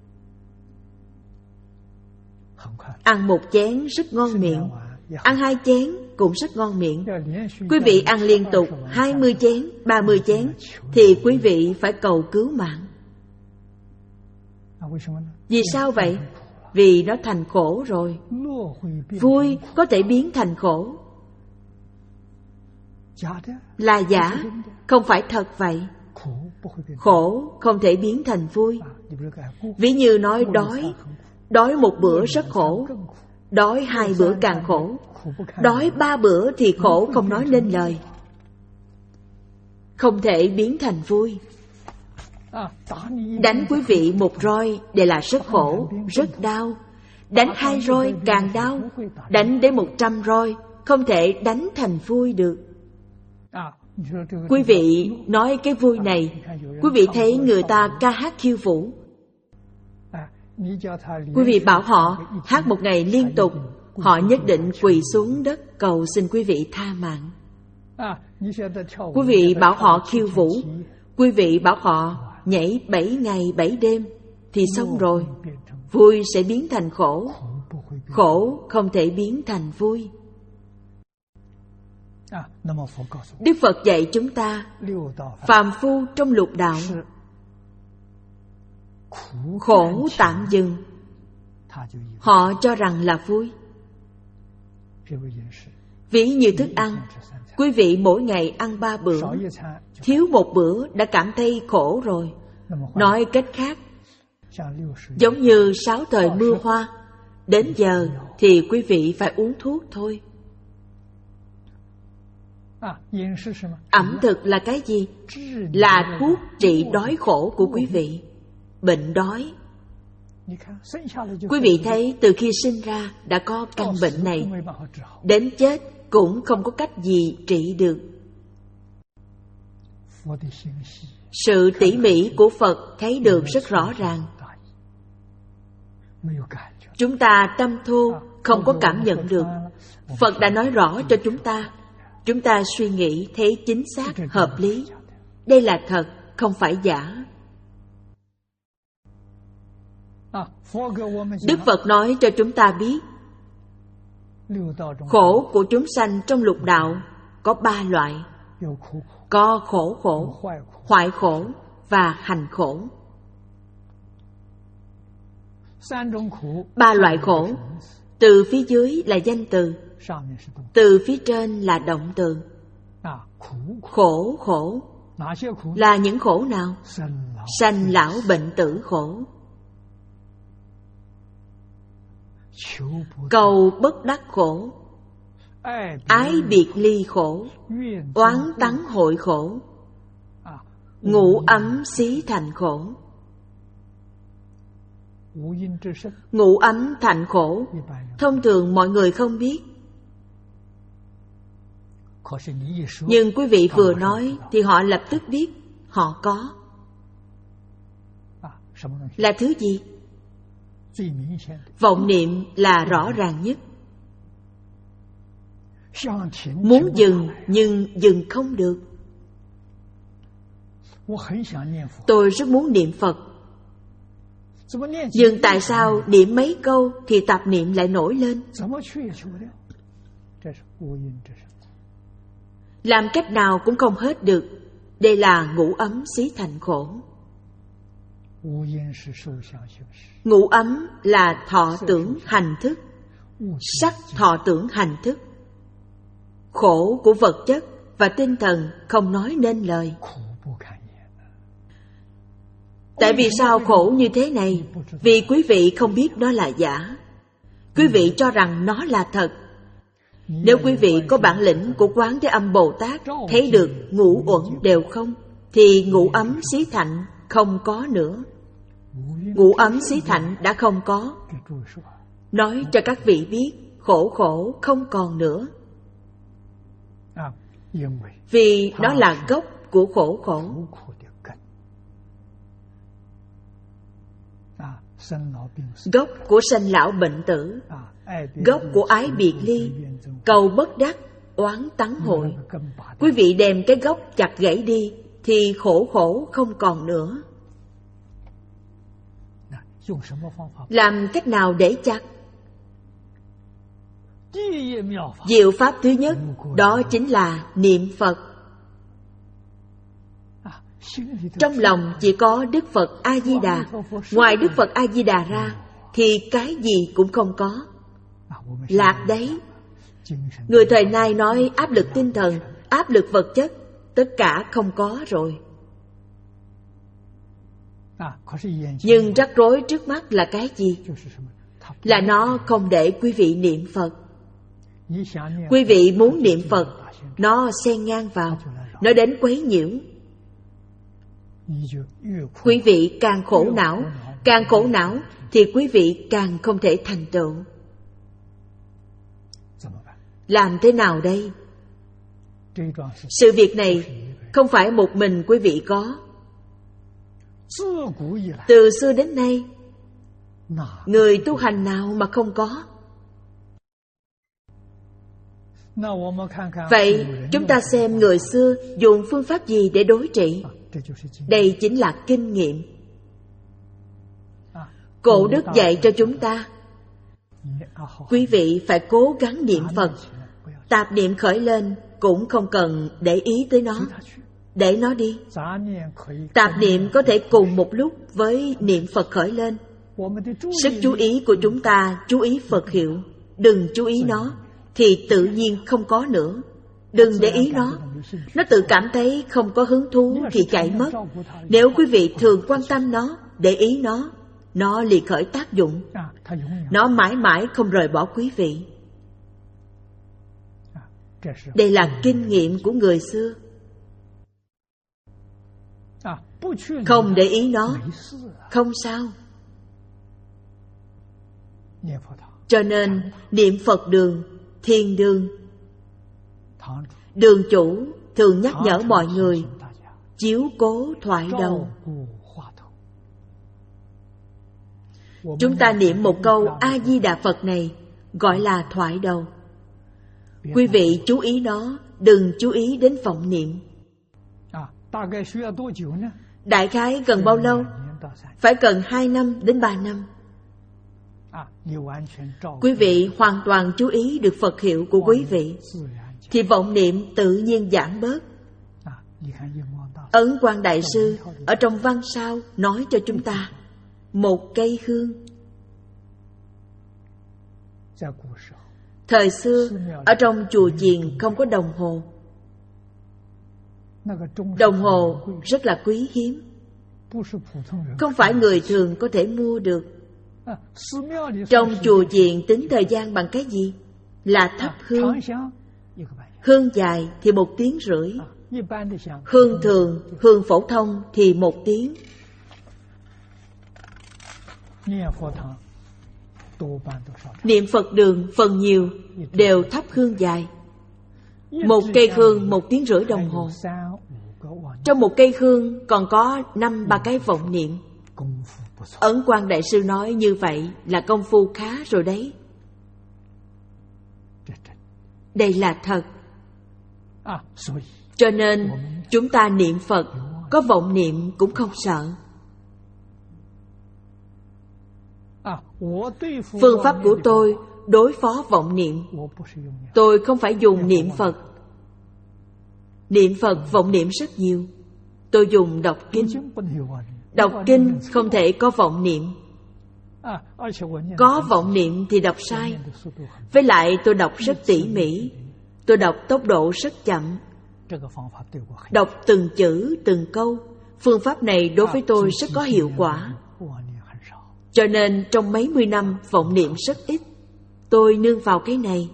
Ăn một chén rất ngon miệng, ăn hai chén cũng rất ngon miệng. Quý vị ăn liên tục hai mươi chén, ba mươi chén thì quý vị phải cầu cứu mạng. Vì sao vậy? Vì nó thành khổ rồi. Vui có thể biến thành khổ. Là giả, không phải thật vậy. Khổ không thể biến thành vui. Ví như nói đói, đói một bữa rất khổ, đói hai bữa càng khổ, đói ba bữa thì khổ không nói nên lời. Không thể biến thành vui. Đánh quý vị một roi để là rất khổ, rất đau. Đánh hai roi càng đau. Đánh đến một trăm roi không thể đánh thành vui được. Quý vị nói cái vui này, quý vị thấy người ta ca hát khiêu vũ, quý vị bảo họ hát một ngày liên tục, họ nhất định quỳ xuống đất cầu xin quý vị tha mạng. Quý vị bảo họ khiêu vũ, quý vị bảo họ nhảy bảy ngày bảy đêm, thì xong rồi. Vui sẽ biến thành khổ, khổ không thể biến thành vui. Đức Phật dạy chúng ta, phàm phu trong lục đạo, khổ tạm dừng, họ cho rằng là vui. Ví như thức ăn, quý vị mỗi ngày ăn ba bữa, thiếu một bữa đã cảm thấy khổ rồi. Nói cách khác, giống như sáu thời mưa hoa, đến giờ thì quý vị phải uống thuốc thôi. Ẩm thực là cái gì? Là thuốc trị đói khổ của quý vị. Bệnh đói. Quý vị thấy từ khi sinh ra đã có căn bệnh này, đến chết cũng không có cách gì trị được. Sự tỉ mỉ của Phật thấy được rất rõ ràng. Chúng ta tâm thô không có cảm nhận được. Phật đã nói rõ cho chúng ta. Chúng ta suy nghĩ thấy chính xác, hợp lý. Đây là thật, không phải giả. Đức Phật nói cho chúng ta biết, khổ của chúng sanh trong lục đạo có ba loại. Có khổ khổ, hoại khổ và hành khổ. Ba loại khổ, từ phía dưới là danh từ, từ phía trên là động từ. Khổ khổ là những khổ nào? Sanh lão bệnh tử khổ, cầu bất đắc khổ, ái biệt ly khổ, oán tắng hội khổ, ngủ ấm xí thành khổ. Ngũ ấm thành khổ, thông thường mọi người không biết. Nhưng quý vị vừa nói thì họ lập tức biết họ có. Là thứ gì? Vọng niệm là rõ ràng nhất. Muốn dừng nhưng dừng không được. Tôi rất muốn niệm Phật, nhưng tại sao niệm mấy câu thì tạp niệm lại nổi lên? Làm cách nào cũng không hết được. Đây là ngũ ấm xí thành khổ. Ngũ ấm là thọ tưởng hành thức, sắc thọ tưởng hành thức. Khổ của vật chất và tinh thần không nói nên lời. Tại vì sao khổ như thế này? Vì quý vị không biết nó là giả. Quý vị cho rằng nó là thật. Nếu quý vị có bản lĩnh của Quán Thế Âm Bồ Tát, thấy được ngũ uẩn đều không, thì ngũ ấm xí thạnh không có nữa. Ngũ ấm xí thạnh đã không có. Nói cho các vị biết, khổ khổ không còn nữa. Vì nó là gốc của khổ khổ. Gốc của sanh lão bệnh tử, gốc của ái biệt ly, cầu bất đắc, oán tắng hội. Quý vị đem cái gốc chặt gãy đi thì khổ khổ không còn nữa. Làm cách nào để chặt? Diệu pháp thứ nhất đó chính là niệm Phật. Trong lòng chỉ có Đức Phật A-di-đà. Ngoài Đức Phật A-di-đà ra thì cái gì cũng không có. Lạc đấy. Người thời nay nói áp lực tinh thần, áp lực vật chất, tất cả không có rồi. Nhưng rắc rối trước mắt là cái gì? Là nó không để quý vị niệm Phật. Quý vị muốn niệm Phật, nó xen ngang vào, nó đến quấy nhiễu. Quý vị càng khổ não, càng khổ não thì quý vị càng không thể thành tựu. Làm thế nào đây? Sự việc này không phải một mình quý vị có. Từ xưa đến nay, người tu hành nào mà không có? Vậy chúng ta xem người xưa dùng phương pháp gì để đối trị. Đây chính là kinh nghiệm. Cổ đức dạy cho chúng ta, quý vị phải cố gắng niệm Phật. Tạp niệm khởi lên cũng không cần để ý tới nó, để nó đi. Tạp niệm có thể cùng một lúc với niệm Phật khởi lên. Sức chú ý của chúng ta chú ý Phật hiệu, đừng chú ý nó, thì tự nhiên không có nữa. Đừng để ý nó. Nó tự cảm thấy không có hứng thú thì chạy mất. Nếu quý vị thường quan tâm nó, để ý nó, nó liền khởi tác dụng. Nó mãi mãi không rời bỏ quý vị. Đây là kinh nghiệm của người xưa. Không để ý nó, không sao. Cho nên niệm Phật đường, thiền đường, đường chủ thường nhắc nhở mọi người chiếu cố thoại đầu. Chúng ta niệm một câu A-di-đà Phật này gọi là thoại đầu. Quý vị chú ý nó, đừng chú ý đến vọng niệm. Đại khái cần bao lâu? Phải cần hai năm đến ba năm. Quý vị hoàn toàn chú ý được Phật hiệu của quý vị, thì vọng niệm tự nhiên giảm bớt. Ấn Quang Đại Sư ở trong văn sao nói cho chúng ta, một cây hương. Thời xưa ở trong chùa chiền không có đồng hồ. Đồng hồ rất là quý hiếm, không phải người thường có thể mua được. Trong chùa chiền tính thời gian bằng cái gì? Là thắp hương. Hương dài thì một tiếng rưỡi, hương thường, hương phổ thông thì một tiếng. Niệm Phật đường phần nhiều đều thắp hương dài. Một cây hương một tiếng rưỡi đồng hồ. Trong một cây hương còn có năm ba cái vọng niệm. Ấn Quang Đại Sư nói như vậy là công phu khá rồi đấy. Đây là thật. Cho nên chúng ta niệm Phật, có vọng niệm cũng không sợ. Phương pháp của tôi đối phó vọng niệm. Tôi không phải dùng niệm Phật. Niệm Phật vọng niệm rất nhiều. Tôi dùng đọc kinh. Đọc kinh không thể có vọng niệm. Có vọng niệm thì đọc sai. Với lại tôi đọc rất tỉ mỉ. Tôi đọc tốc độ rất chậm. Đọc từng chữ, từng câu. Phương pháp này đối với tôi rất có hiệu quả. Cho nên trong mấy mươi năm vọng niệm rất ít. Tôi nương vào cái này.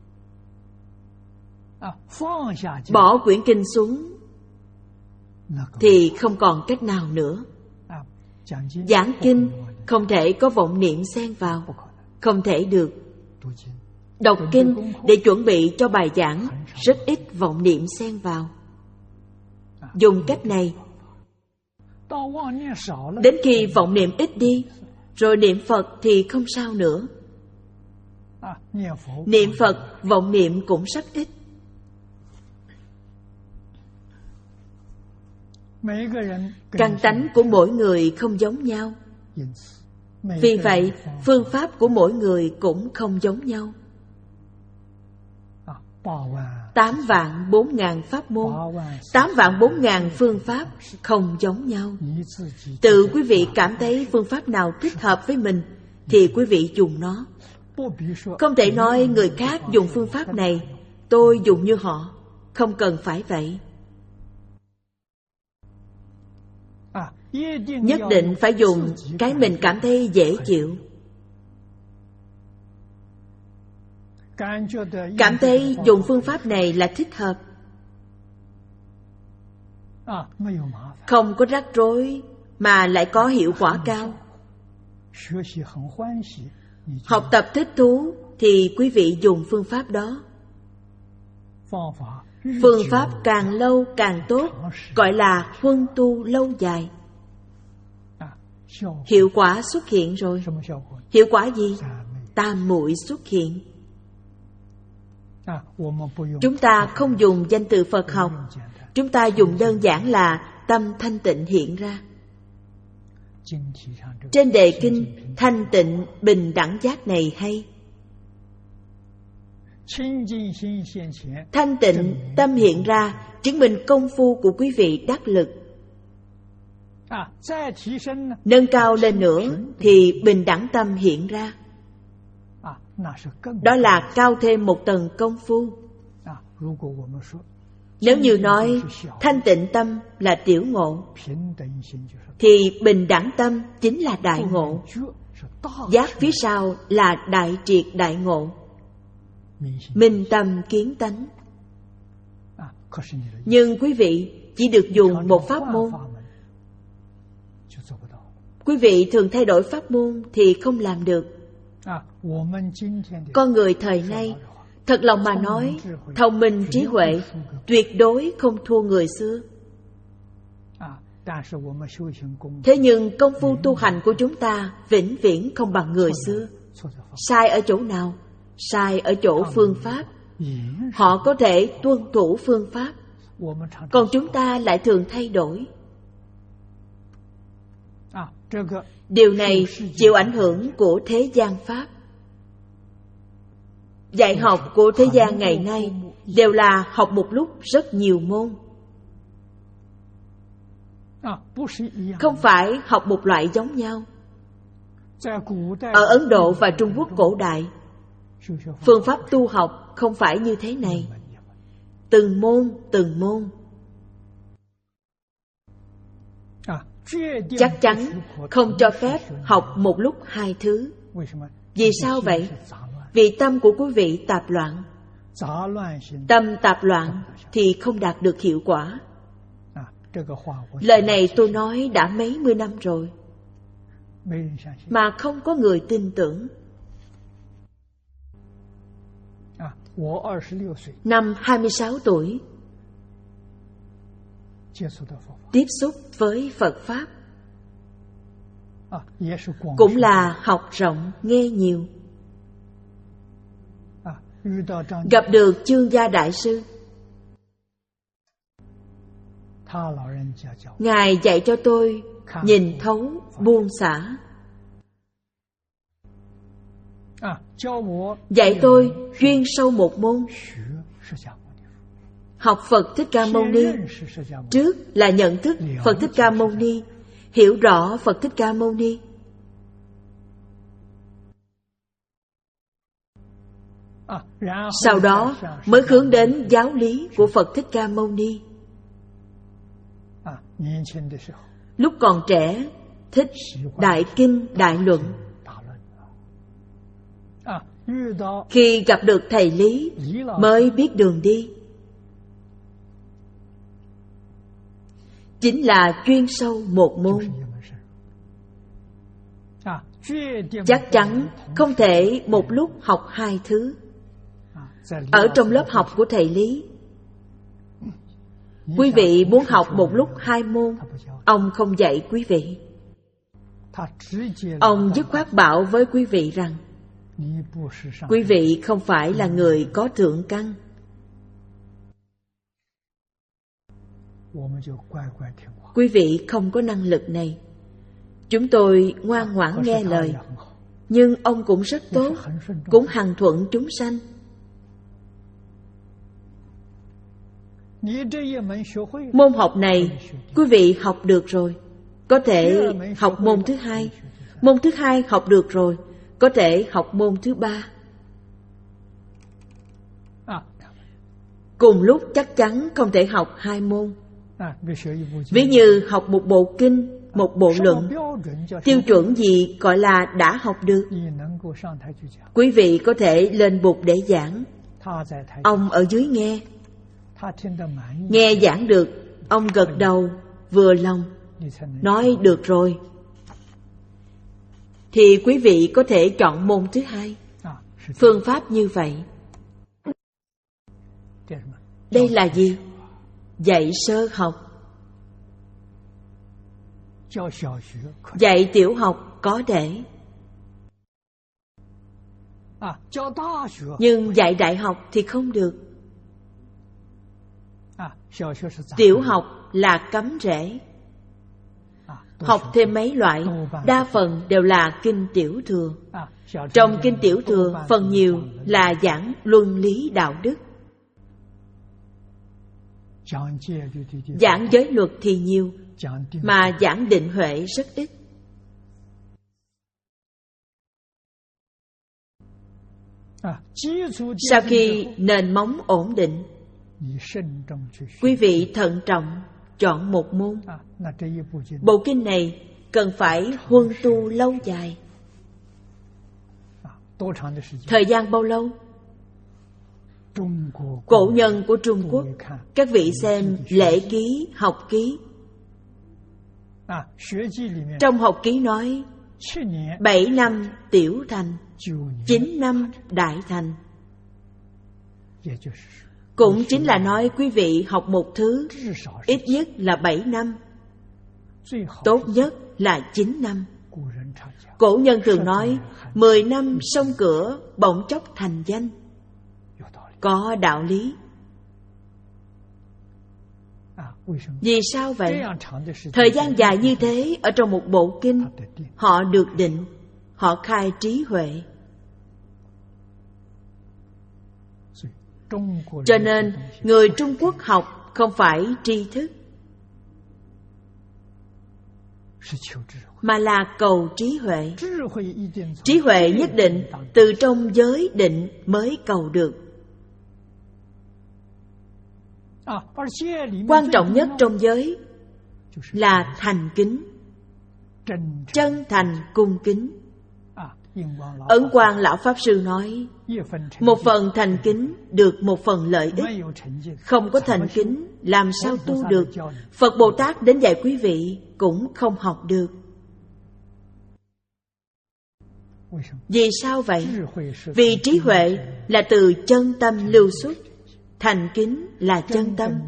Bỏ quyển kinh xuống thì không còn cách nào nữa. Giảng kinh không thể có vọng niệm xen vào. Không thể được. Đọc kinh để chuẩn bị cho bài giảng rất ít vọng niệm xen vào. Dùng cách này. Đến khi vọng niệm ít đi, rồi niệm Phật thì không sao nữa. Niệm Phật vọng niệm cũng rất ít. Căn tánh của mỗi người không giống nhau. Vì vậy phương pháp của mỗi người cũng không giống nhau. Tám vạn bốn ngàn pháp môn, tám vạn bốn ngàn phương pháp không giống nhau. Tự quý vị cảm thấy phương pháp nào thích hợp với mình thì quý vị dùng nó. Không thể nói người khác dùng phương pháp này, tôi dùng như họ. Không cần phải vậy. Nhất định phải dùng cái mình cảm thấy dễ chịu. Cảm thấy dùng phương pháp này là thích hợp. Không có rắc rối mà lại có hiệu quả cao. Học tập thích thú thì quý vị dùng phương pháp đó. Phương pháp càng lâu càng tốt, gọi là huân tu lâu dài. Hiệu quả xuất hiện rồi. Hiệu quả gì? Tam muội xuất hiện. Chúng ta không dùng danh từ Phật học. Chúng ta dùng đơn giản là tâm thanh tịnh hiện ra. Trên đề kinh thanh tịnh bình đẳng giác này hay. Thanh tịnh tâm hiện ra, chứng minh công phu của quý vị đắc lực. Nâng cao lên nữa thì bình đẳng tâm hiện ra. Đó là cao thêm một tầng công phu. Nếu như nói thanh tịnh tâm là tiểu ngộ, thì bình đẳng tâm chính là đại ngộ. Giác phía sau là đại triệt đại ngộ. Minh tâm kiến tánh. Nhưng quý vị chỉ được dùng một pháp môn. Quý vị thường thay đổi pháp môn thì không làm được. Con người thời nay, thật lòng mà nói, thông minh trí huệ tuyệt đối không thua người xưa. Thế nhưng công phu tu hành của chúng ta vĩnh viễn không bằng người xưa. Sai ở chỗ nào? Sai ở chỗ phương pháp. Họ có thể tuân thủ phương pháp, còn chúng ta lại thường thay đổi. Điều này chịu ảnh hưởng của thế gian pháp. Dạy học của thế gian ngày nay đều là học một lúc rất nhiều môn. Không phải học một loại giống nhau. Ở Ấn Độ và Trung Quốc cổ đại, phương pháp tu học không phải như thế này. Từng môn, từng môn. Chắc chắn không cho phép học một lúc hai thứ. Vì sao vậy? Vì tâm của quý vị tạp loạn. Tâm tạp loạn thì không đạt được hiệu quả. Lời này tôi nói đã mấy mươi năm rồi. mà không có người tin tưởng. Năm hai mươi sáu tuổi, tiếp xúc với Phật Pháp, cũng là học rộng nghe nhiều. Gặp được Chương Gia Đại Sư, Ngài dạy cho tôi nhìn thấu buông xả, dạy tôi chuyên sâu một môn, học Phật Thích Ca Mâu Ni. Trước là nhận thức Phật Thích Ca Mâu Ni, hiểu rõ Phật Thích Ca Mâu Ni. Sau đó mới hướng đến giáo lý của Phật Thích Ca Mâu Ni. Lúc còn trẻ, thích Đại Kinh Đại Luận. Khi gặp được thầy Lý mới biết đường đi. Chính là chuyên sâu một môn. Chắc chắn không thể một lúc học hai thứ. Ở trong lớp học của thầy Lý, quý vị muốn học một lúc hai môn, ông không dạy quý vị. Ông dứt khoát bảo với quý vị rằng quý vị không phải là người có thượng căn. Quý vị không có năng lực này. Chúng tôi ngoan ngoãn nghe lời, nhưng ông cũng rất tốt, cũng hằng thuận chúng sanh. Môn học này quý vị học được rồi, có thể học môn thứ hai. Môn thứ hai học được rồi, có thể học môn thứ ba. Cùng lúc chắc chắn không thể học hai môn. Ví như học một bộ kinh, một bộ luận, tiêu chuẩn gì gọi là đã học được? Quý vị có thể lên bục để giảng, ông ở dưới nghe. Nghe giảng được, ông gật đầu, vừa lòng, nói được rồi, thì quý vị có thể chọn môn thứ hai. Phương pháp như vậy. Đây là gì? Dạy sơ học. Dạy tiểu học có thể, nhưng dạy đại học thì không được. Tiểu học là cắm rễ. Học thêm mấy loại, đa phần đều là kinh tiểu thừa. Trong kinh tiểu thừa, phần nhiều là giảng luân lý đạo đức. Giảng giới luật thì nhiều, mà giảng định huệ rất ít. Sau khi nền móng ổn định, quý vị thận trọng chọn một môn. Bộ kinh này cần phải huân tu lâu dài. Thời gian bao lâu? Cổ nhân của Trung Quốc, các vị xem lễ ký, học ký. Trong học ký nói bảy năm tiểu thành, chín năm đại thành. Cũng chính là nói quý vị học một thứ ít nhất là bảy năm, tốt nhất là chín năm. Cổ nhân thường nói mười năm sông cửa bỗng chốc thành danh. Có đạo lý. Vì sao vậy? Thời gian dài như thế, ở trong một bộ kinh, họ được định, họ khai trí huệ. Cho nên người Trung Quốc học không phải tri thức, mà là cầu trí huệ. Trí huệ nhất định từ trong giới định mới cầu được. Quan trọng nhất trong giới là thành kính, chân thành cung kính. Ấn Quang Lão Pháp Sư nói, một phần thành kính được một phần lợi ích. Không có thành kính làm sao tu được? Phật Bồ Tát đến dạy quý vị cũng không học được. Vì sao vậy? Vì trí huệ là từ chân tâm lưu xuất, thành kính là chân tâm.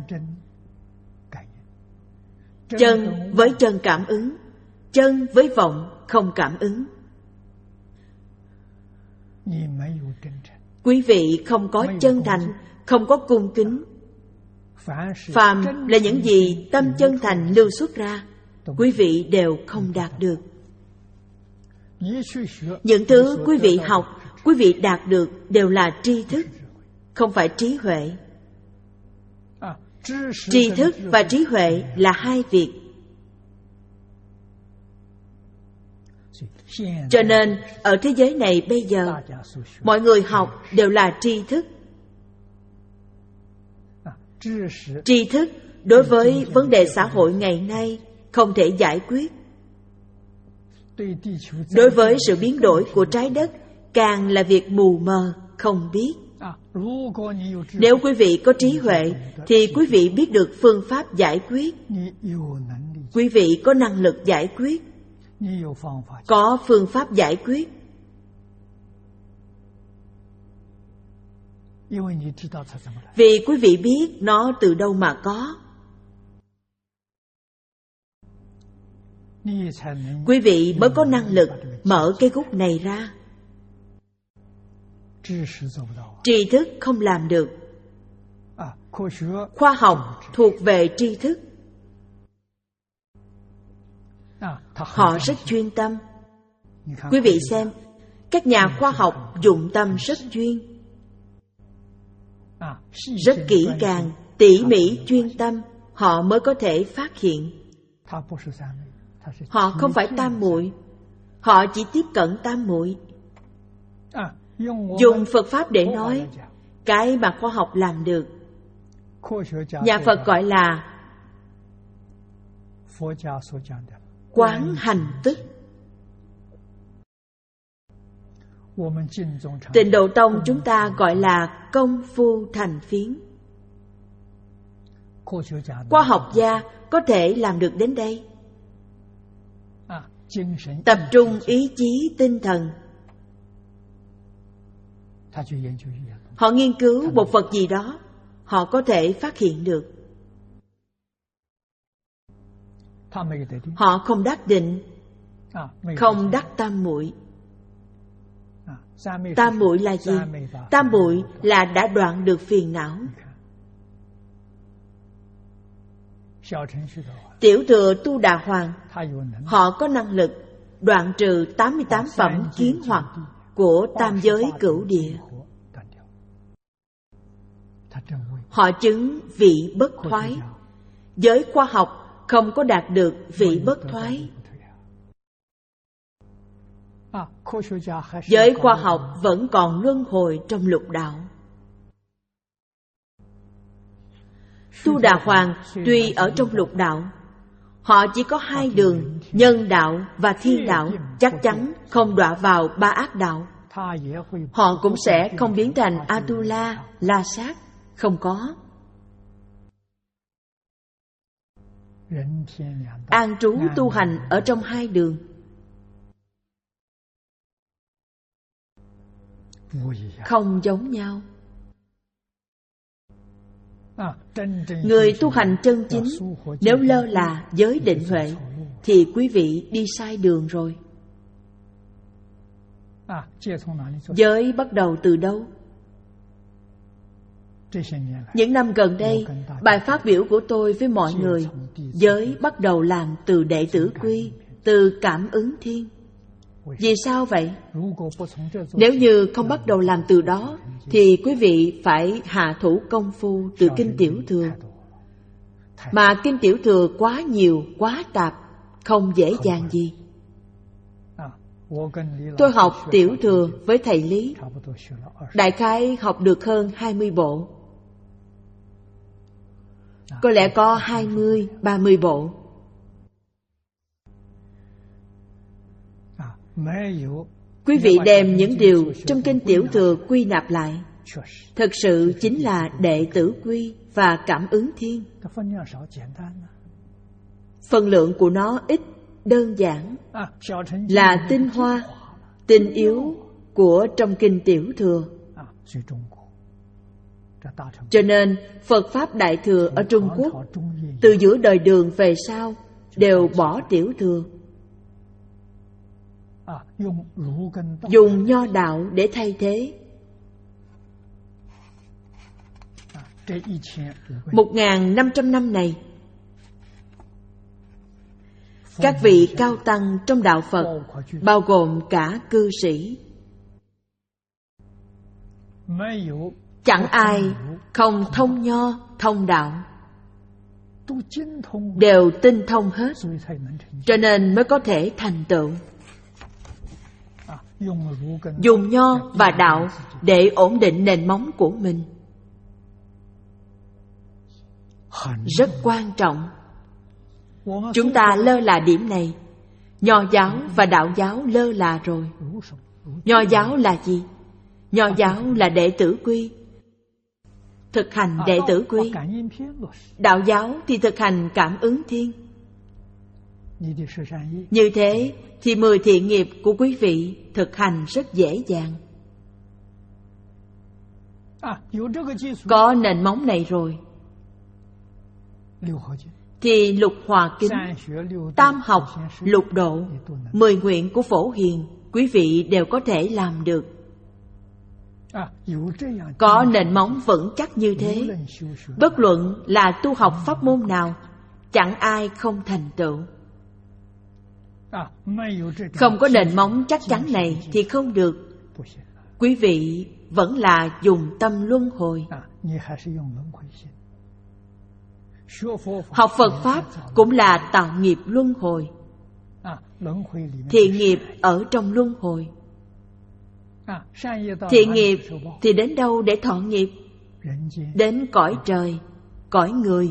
Chân với chân cảm ứng, chân với vọng không cảm ứng. Quý vị không có chân thành, không có cung kính. Phàm là những gì tâm chân thành lưu xuất ra, quý vị đều không đạt được. Những thứ quý vị học, quý vị đạt được đều là tri thức, không phải trí huệ. Tri thức và trí huệ là hai việc. Cho nên ở thế giới này bây giờ, mọi người học đều là tri thức. Tri thức đối với vấn đề xã hội ngày nay không thể giải quyết. Đối với sự biến đổi của trái đất càng là việc mù mờ, không biết. Nếu quý vị có trí huệ thì quý vị biết được phương pháp giải quyết. Quý vị có năng lực giải quyết, có phương pháp giải quyết. Vì quý vị biết nó từ đâu mà có. Quý vị mới có năng lực mở cái gút này ra. Tri thức không làm được. Khoa học thuộc về tri thức. Họ rất chuyên tâm. Quý vị xem, các nhà khoa học dụng tâm rất chuyên, rất kỹ càng, tỉ mỉ chuyên tâm, họ mới có thể phát hiện. Họ không phải tam muội, họ chỉ tiếp cận tam muội. Dùng Phật Pháp để nói, cái mà khoa học làm được, nhà Phật gọi là quán hành tức. Tịnh Độ Tông chúng ta gọi là công phu thành phiến. Khoa học gia có thể làm được đến đây. Tập trung ý chí tinh thần, họ nghiên cứu một vật gì đó, họ có thể phát hiện được. Họ không đắc định, không đắc tam muội. Tam muội là gì? Tam muội là đã đoạn được phiền não. Tiểu thừa Tu Đà Hoàng, họ có năng lực đoạn trừ tám mươi tám phẩm kiến hoặc của tam giới cửu địa. Họ chứng vị bất thoái. Giới khoa học không có đạt được vị bất thoái. Giới khoa học vẫn còn luân hồi trong lục đạo. Tu Đà Hoàng tuy ở trong lục đạo, họ chỉ có hai đường, nhân đạo và thiên đạo, chắc chắn không đọa vào ba ác đạo. Họ cũng sẽ không biến thành Atula, La Sát, không có. An trú tu hành ở trong hai đường. Không giống nhau. Người tu hành chân chính, nếu lơ là giới định huệ thì quý vị đi sai đường rồi. Giới bắt đầu từ đâu? Những năm gần đây, bài phát biểu của tôi với mọi người, giới bắt đầu làm từ đệ tử quy, từ cảm ứng thiên. Vì sao vậy? Nếu như không bắt đầu làm từ đó, thì quý vị phải hạ thủ công phu từ Kinh Tiểu Thừa. Mà Kinh Tiểu Thừa quá nhiều, quá tạp, không dễ dàng gì. Tôi học Tiểu Thừa với thầy Lý, đại khái học được hơn hai mươi bộ. Có lẽ có hai mươi, ba mươi bộ. Quý vị đem những điều trong Kinh Tiểu Thừa quy nạp lại, thực sự chính là đệ tử quy và cảm ứng thiên. Phần lượng của nó ít, đơn giản, là tinh hoa, tinh yếu của trong kinh Tiểu Thừa. Cho nên Phật Pháp Đại Thừa ở Trung Quốc từ giữa đời Đường về sau đều bỏ Tiểu Thừa, dùng Nho đạo để thay thế. Một nghìn năm trăm năm này, các vị cao tăng trong đạo Phật, bao gồm cả cư sĩ, chẳng ai không thông Nho, thông đạo, đều tinh thông hết, cho nên mới có thể thành tựu. Dùng Nho và đạo để ổn định nền móng của mình rất quan trọng. Chúng ta lơ là điểm này. Nho giáo và đạo giáo lơ là rồi. Nho giáo là gì? Nho giáo là đệ tử quy, thực hành đệ tử quy. Đạo giáo thì thực hành cảm ứng thiên. Như thế thì mười thiện nghiệp của quý vị thực hành rất dễ dàng. Có nền móng này rồi thì lục hòa kính, tam học, lục độ, mười nguyện của Phổ Hiền, quý vị đều có thể làm được. Có nền móng vững chắc như thế, bất luận là tu học pháp môn nào, chẳng ai không thành tựu. Không có nền móng chắc chắn này thì không được. Quý vị vẫn là dùng tâm luân hồi. Học Phật Pháp cũng là tạo nghiệp luân hồi. Thiện nghiệp ở trong luân hồi. Thiện nghiệp thì đến đâu để thọ nghiệp? Đến cõi trời, cõi người.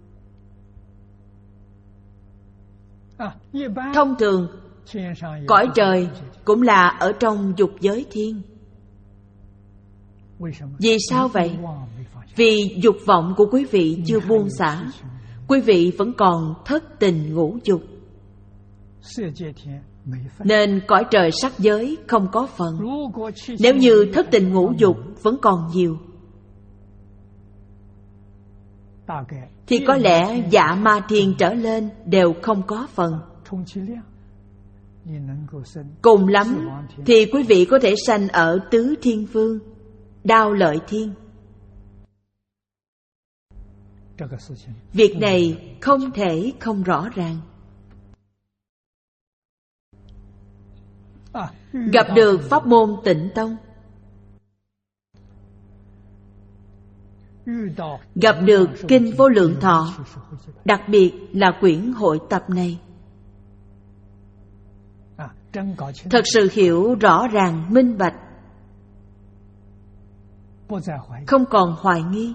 Thông thường, cõi trời cũng là ở trong dục giới thiên. Vì sao vậy? Vì dục vọng của quý vị chưa buông xả, quý vị vẫn còn thất tình ngũ dục, nên cõi trời sắc giới không có phần. Nếu như thất tình ngũ dục vẫn còn nhiều, thì có lẽ dạ ma thiên trở lên đều không có phần. Cùng lắm thì quý vị có thể sanh ở tứ thiên vương, đao lợi thiên. Việc này không thể không rõ ràng. Gặp được pháp môn Tịnh Tông, gặp được Kinh Vô Lượng Thọ, đặc biệt là quyển hội tập này, thật sự hiểu rõ ràng minh bạch, không còn hoài nghi,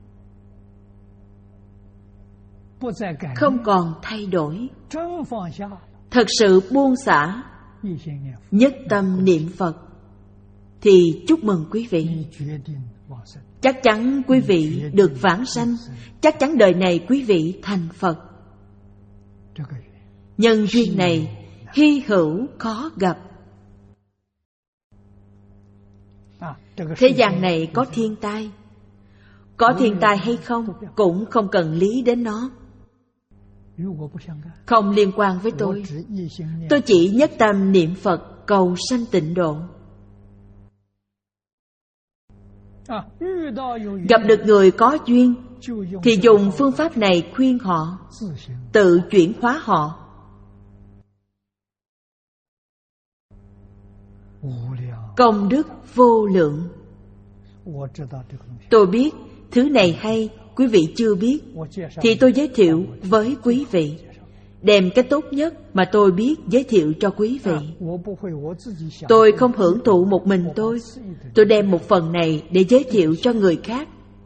không còn thay đổi, thật sự buông xả, nhất tâm niệm Phật, thì chúc mừng quý vị. Chắc chắn quý vị được vãng sanh, chắc chắn đời này quý vị thành Phật. Nhân duyên này hy hữu khó gặp. Thế gian này có thiên tai, có thiên tai hay không cũng không cần lý đến nó, không liên quan với tôi. Tôi chỉ nhất tâm niệm Phật cầu sanh tịnh độ. Gặp được người có duyên thì dùng phương pháp này khuyên họ, tự chuyển hóa họ. Công đức vô lượng. Tôi biết thứ này hay, quý vị chưa biết, thì tôi giới thiệu với quý vị, đem cái tốt nhất mà tôi biết giới thiệu cho quý vị. Tôi không hưởng thụ một mình tôi, tôi đem một phần này để giới thiệu cho người khác.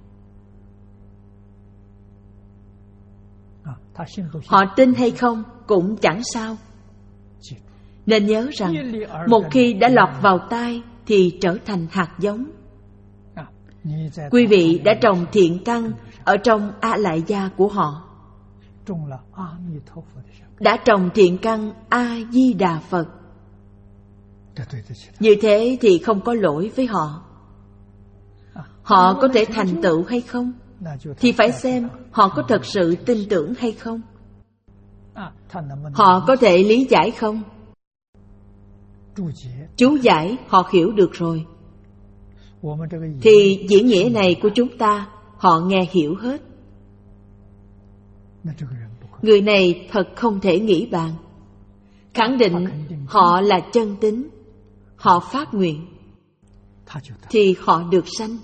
Họ tin hay không cũng chẳng sao. Nên nhớ rằng, một khi đã lọt vào tai thì trở thành hạt giống. Quý vị đã trồng thiện căn ở trong A Lại Gia của họ, đã trồng thiện căn A Di Đà Phật. Như thế thì không có lỗi với họ. Họ có thể thành tựu hay không thì phải xem họ có thật sự tin tưởng hay không. Họ có thể lý giải không? Chú giải họ hiểu được rồi thì diễn nghĩa này của chúng ta họ nghe hiểu hết. Người này thật không thể nghĩ bàn. Khẳng định họ là chân tín, họ phát nguyện thì họ được sanh.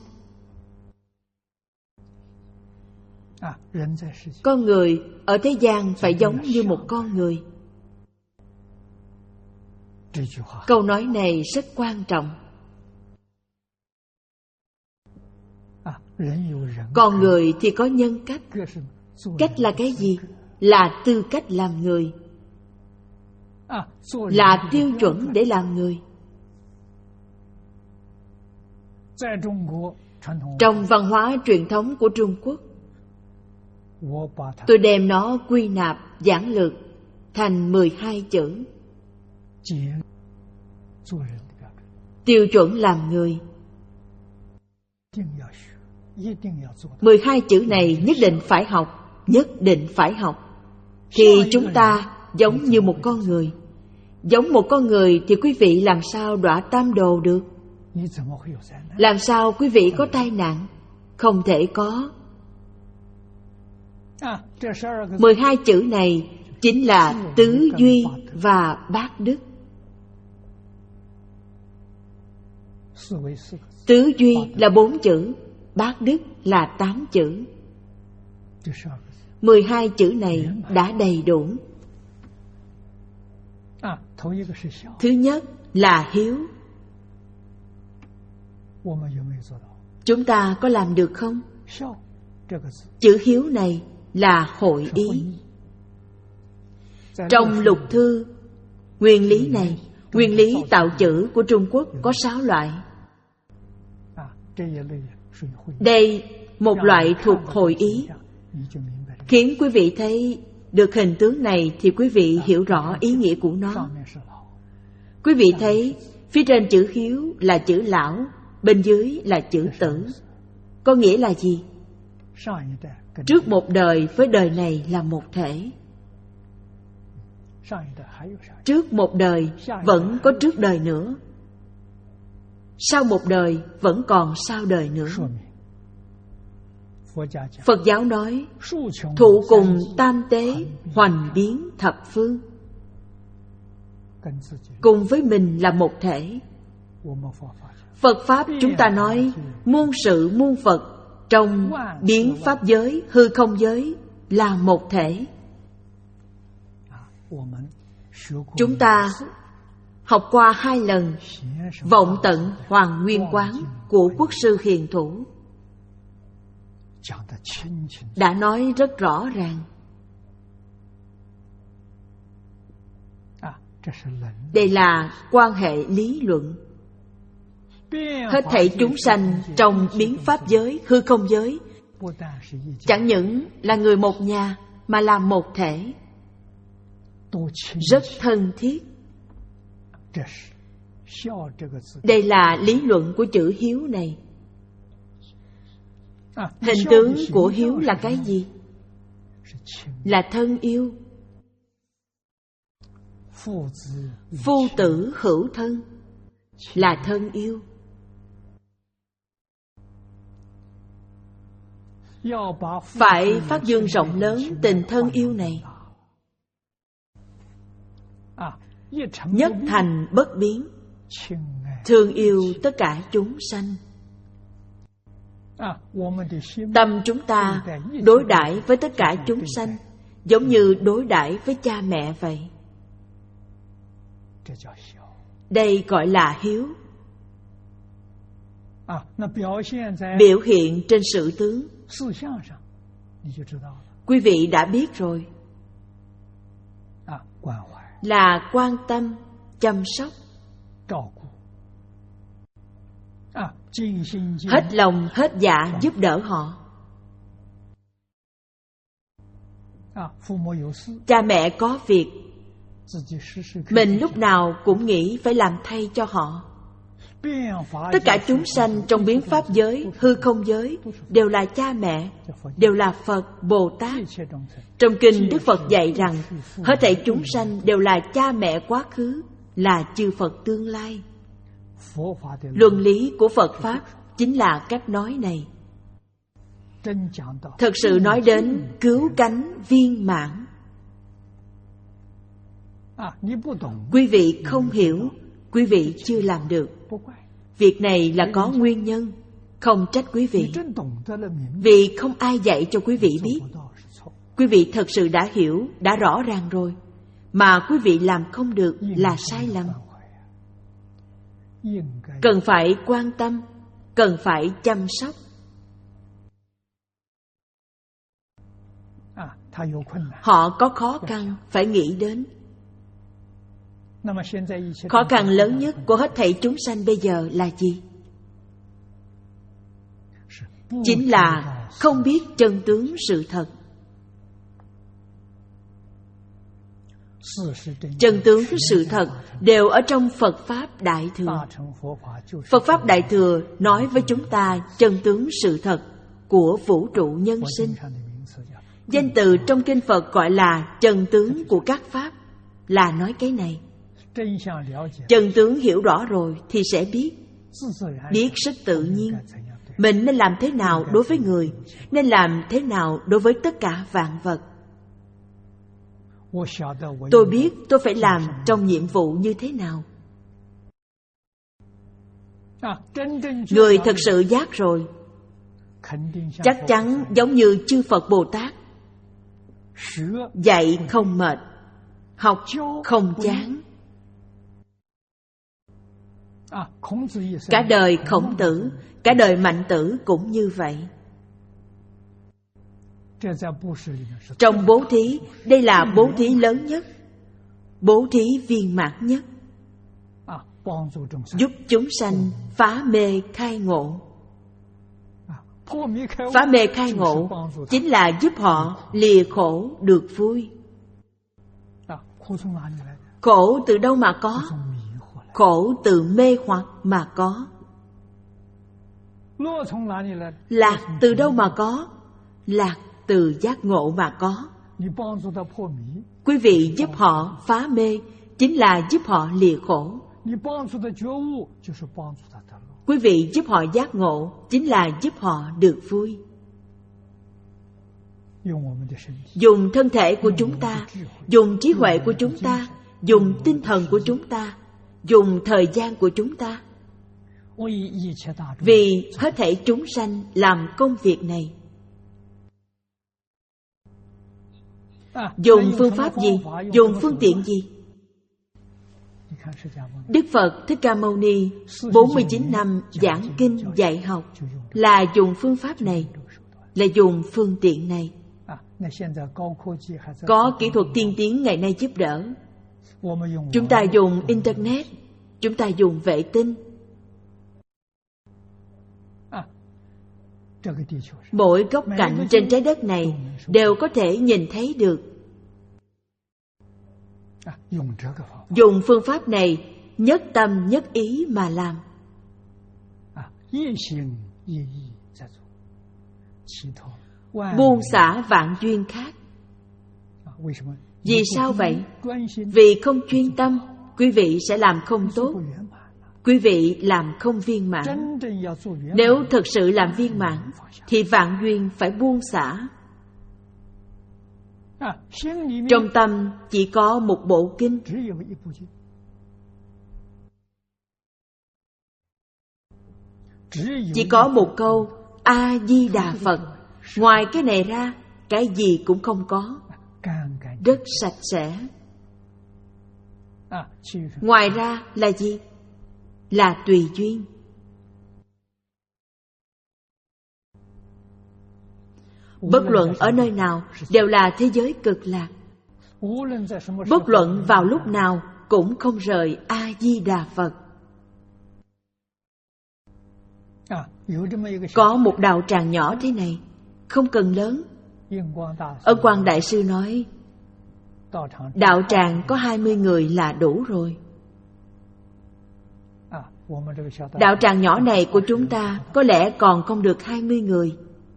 Con người ở thế gian phải giống như một con người. Câu nói này rất quan trọng. Con người thì có nhân cách. Cách là cái gì? Là tư cách làm người, là tiêu chuẩn để làm người. Trong văn hóa truyền thống của Trung Quốc, tôi đem nó quy nạp giản lược thành mười hai chữ. Tiêu chuẩn làm người. Mười hai chữ này nhất định phải học, nhất định phải học. Thì chúng ta giống như một con người. Giống một con người thì quý vị làm sao đọa tam đồ được? Làm sao quý vị có tai nạn? Không thể có. Mười hai chữ này chính là tứ duy và bát đức. Tứ duy là bốn chữ, bát đức là tám chữ. Mười hai chữ này đã đầy đủ. Thứ nhất là hiếu. Chúng ta có làm được không? Chữ hiếu này là hội ý. Trong lục thư nguyên lý này, nguyên lý tạo chữ của Trung Quốc có sáu loại. Đây một loại thuộc hội ý. Khiến quý vị thấy được hình tướng này thì quý vị hiểu rõ ý nghĩa của nó. Quý vị thấy phía trên chữ hiếu là chữ lão, bên dưới là chữ tử. Có nghĩa là gì? Trước một đời với đời này là một thể. Trước một đời vẫn có trước đời nữa. Sau một đời vẫn còn sau đời nữa. Phật giáo nói thụ cùng tam tế, hoành biến thập phương. Cùng với mình là một thể. Phật Pháp chúng ta nói muôn sự muôn Phật, trong biến Pháp giới, hư không giới là một thể. Chúng ta học qua hai lần Vọng Tận Hoàng Nguyên Quán của Quốc sư Hiền Thủ, đã nói rất rõ ràng. Đây là quan hệ lý luận. Hết thảy chúng sanh trong biến Pháp giới, hư không giới chẳng những là người một nhà, mà là một thể, rất thân thiết. Đây là lý luận của chữ hiếu này. Hình tướng của hiếu là cái gì? Là thân yêu. Phu tử hữu thân là thân yêu. Phải phát dương rộng lớn tình thân yêu này. Nhất thành bất biến, thương yêu tất cả chúng sanh. Tâm chúng ta đối đãi với tất cả chúng sanh giống như đối đãi với cha mẹ vậy. Đây gọi là hiếu. Biểu hiện trên sự tướng, quý vị đã biết rồi, là quan tâm, chăm sóc, hết lòng hết dạ giúp đỡ họ. Cha mẹ có việc Mình lúc nào cũng nghĩ phải làm thay cho họ. Tất cả chúng sanh trong biến pháp giới, hư không giới đều là cha mẹ, đều là Phật, Bồ Tát. Trong kinh Đức Phật dạy rằng hết thảy chúng sanh đều là cha mẹ quá khứ, là chư Phật tương lai. Luân lý của Phật Pháp chính là cách nói này. Thật sự nói đến cứu cánh viên mãn. Quý vị không hiểu, quý vị chưa làm được. Việc này là có nguyên nhân, không trách quý vị. Vì không ai dạy cho quý vị biết. Quý vị thật sự đã hiểu, đã rõ ràng rồi, mà quý vị làm không được là sai lầm. Cần phải quan tâm, cần phải chăm sóc. Họ có khó khăn phải nghĩ đến. Khó khăn lớn nhất của hết thảy chúng sanh bây giờ là gì? Chính là không biết chân tướng sự thật. Chân tướng sự thật đều ở trong Phật Pháp Đại Thừa. Phật Pháp Đại Thừa nói với chúng ta chân tướng sự thật của vũ trụ nhân sinh. Danh từ trong kinh Phật gọi là chân tướng của các Pháp, là nói cái này. Chân tướng hiểu rõ rồi thì sẽ biết. Biết rất tự nhiên. Mình nên làm thế nào đối với người, nên làm thế nào đối với tất cả vạn vật. Tôi biết tôi phải làm trong nhiệm vụ như thế nào. Người thật sự giác rồi, chắc chắn giống như chư Phật Bồ Tát, dạy không mệt, học không chán. Cả đời Khổng Tử, cả đời Mạnh Tử cũng như vậy. Trong bố thí, đây là bố thí lớn nhất, bố thí viên mãn nhất, giúp chúng sanh phá mê khai ngộ. Phá mê khai ngộ chính là giúp họ lìa khổ được vui. Khổ từ đâu mà có? Khổ từ mê hoặc mà có. Lạc từ đâu mà có? Lạc từ giác ngộ mà có. Quý vị giúp họ phá mê chính là giúp họ lìa khổ. Quý vị giúp họ giác ngộ chính là giúp họ được vui. Dùng thân thể của chúng ta, dùng trí huệ của chúng ta, dùng tinh thần của chúng ta, dùng thời gian của chúng ta, vì hết thảy chúng sanh làm công việc này. Dùng phương pháp gì? Dùng phương tiện gì? Đức Phật Thích Ca Mâu Ni bốn mươi chín năm giảng kinh dạy học là dùng phương pháp này, là dùng phương tiện này. Có kỹ thuật tiên tiến ngày nay giúp đỡ. Chúng ta dùng Internet, chúng ta dùng vệ tinh. Mỗi góc cạnh trên trái đất này đều có thể nhìn thấy được. Dùng phương pháp này, nhất tâm nhất ý mà làm. Buông xả vạn duyên khác. Vì sao vậy? Vì không chuyên tâm, quý vị sẽ làm không tốt, quý vị làm không viên mãn. Nếu thật sự làm viên mãn thì vạn duyên phải buông xả. Trong tâm chỉ có một bộ kinh. Chỉ có một câu A-di-đà Phật. Ngoài cái này ra, cái gì cũng không có. Rất sạch sẽ. Ngoài ra là gì? Là tùy duyên. Bất luận ở nơi nào đều là thế giới cực lạc. Bất luận vào lúc nào cũng không rời A-di-đà Phật. Có một đạo tràng nhỏ thế này, không cần lớn. Ân Quang Đại Sư nói, đạo tràng có hai mươi người là đủ rồi. Đạo tràng nhỏ này của chúng ta có lẽ còn không được hai mươi người.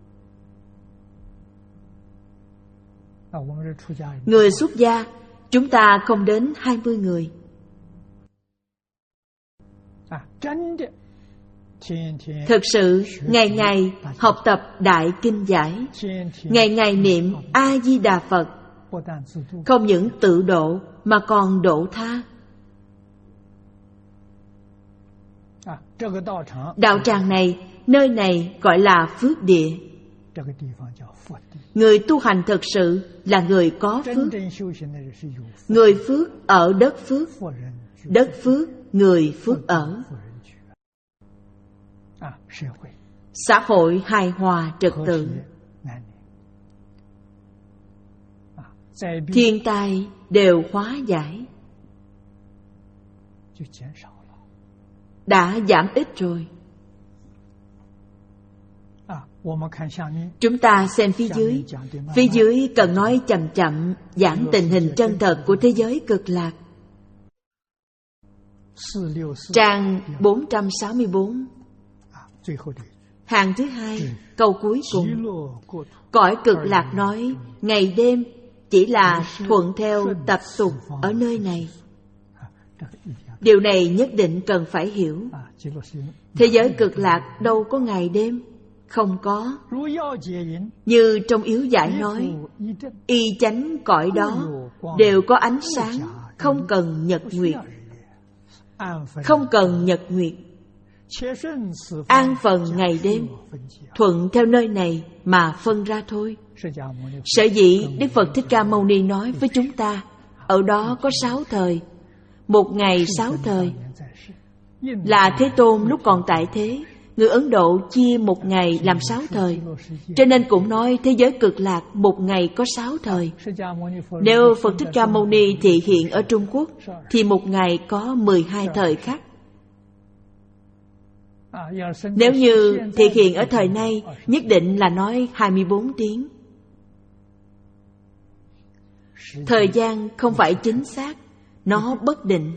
Người xuất gia chúng ta không đến hai mươi người. Thực sự ngày ngày học tập đại kinh giải, ngày ngày niệm A Di Đà Phật, không những tự độ mà còn độ tha. Đạo tràng này, nơi này gọi là phước địa. Người tu hành thực sự là người có phước. Người phước ở đất phước, đất phước người phước ở. Xã hội hài hòa trật tự, thiên tai đều hóa giải, đã giảm ít rồi. Chúng ta xem phía dưới. Phía dưới cần nói chậm chậm giảng tình hình chân thật của thế giới cực lạc. Trang bốn trăm sáu mươi bốn, hàng thứ hai, câu cuối cùng. Cõi cực lạc nói ngày đêm chỉ là thuận theo tập tục ở nơi này. Điều này nhất định cần phải hiểu. Thế giới cực lạc đâu có ngày đêm, không có. Như trong yếu giải nói, y chánh cõi đó đều có ánh sáng, không cần nhật nguyệt. Không cần nhật nguyệt. An phần ngày đêm, thuận theo nơi này mà phân ra thôi. Sở dĩ Đức Phật Thích Ca Mâu Ni nói với chúng ta, ở đó có sáu thời, một ngày sáu thời. Là Thế Tôn lúc còn tại thế, người Ấn Độ chia một ngày làm sáu thời, cho nên cũng nói thế giới cực lạc một ngày có sáu thời. Nếu Phật Thích Ca Mâu Ni thị hiện ở Trung Quốc thì một ngày có mười hai thời khắc. Nếu như thị hiện ở thời nay, nhất định là nói hai mươi bốn tiếng. Thời gian không phải chính xác, nó bất định.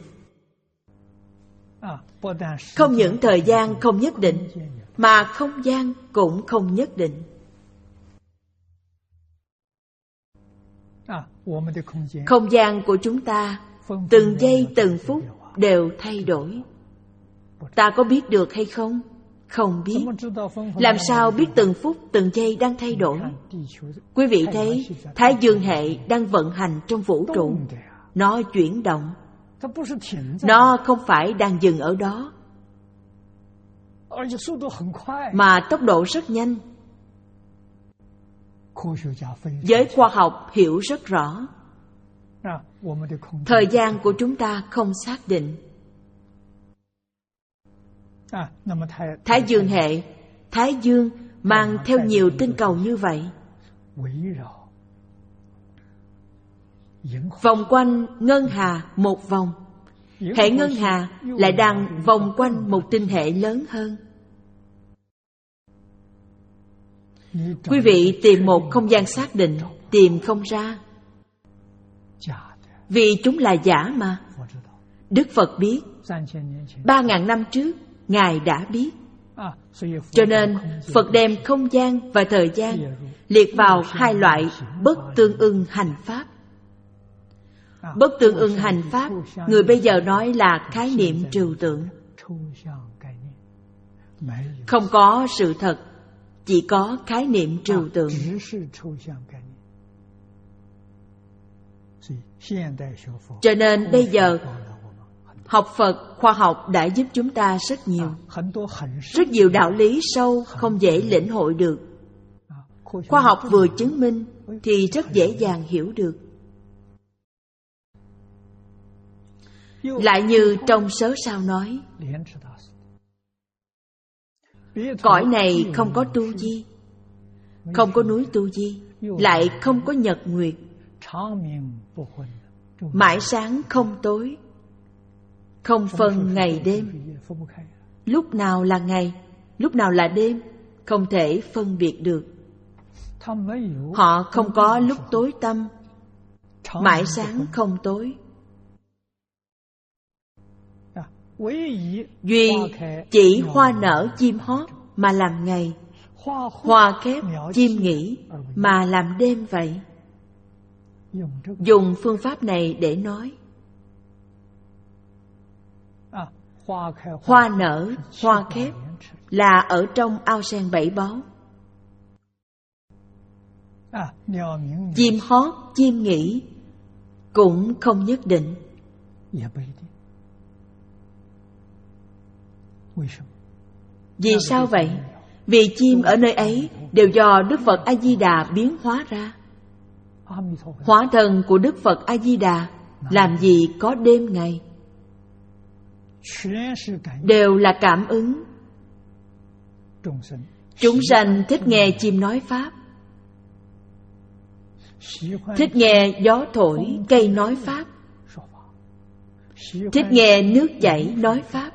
Không những thời gian không nhất định, mà không gian cũng không nhất định. Không gian của chúng ta từng giây từng phút đều thay đổi. Ta có biết được hay không? Không biết. Làm sao biết từng phút từng giây đang thay đổi? Quý vị thấy Thái Dương hệ đang vận hành trong vũ trụ. Nó chuyển động. Nó không phải đang dừng ở đó, mà tốc độ rất nhanh. Giới khoa học hiểu rất rõ. Thời gian của chúng ta không xác định. Thái Dương hệ, Thái Dương mang theo nhiều tinh cầu như vậy, vòng quanh ngân hà một vòng. Hệ ngân hà lại đang vòng quanh một tinh hệ lớn hơn. Quý vị tìm một không gian xác định, tìm không ra, vì chúng là giả mà. Đức Phật biết, ba ngàn năm trước Ngài đã biết. Cho nên Phật đem không gian và thời gian liệt vào hai loại bất tương ưng hành pháp. Bất tương ưng hành pháp, người bây giờ nói là khái niệm trừu tượng. Không có sự thật, chỉ có khái niệm trừu tượng. Cho nên bây giờ học Phật, khoa học đã giúp chúng ta rất nhiều. Rất nhiều đạo lý sâu không dễ lĩnh hội được. Khoa học vừa chứng minh thì rất dễ dàng hiểu được. Lại như trong Sớ Sao nói, cõi này không có tu di, không có núi tu di, lại không có nhật nguyệt, mãi sáng không tối, không phân ngày đêm. Lúc nào là ngày, lúc nào là đêm, không thể phân biệt được. Họ không có lúc tối tăm, mãi sáng không tối. Duy chỉ hoa nở chim hót mà làm ngày, hoa khép chim nghỉ mà làm đêm vậy. Dùng phương pháp này để nói hoa nở, hoa khép là ở trong ao sen bảy báu. Chim hót, chim nghỉ cũng không nhất định. Vì sao vậy? Vì chim ở nơi ấy đều do Đức Phật A-di-đà biến hóa ra. Hóa thân của Đức Phật A-di-đà làm gì có đêm ngày, đều là cảm ứng. Chúng sanh thích nghe chim nói pháp, thích nghe gió thổi cây nói pháp, thích nghe nước chảy nói pháp.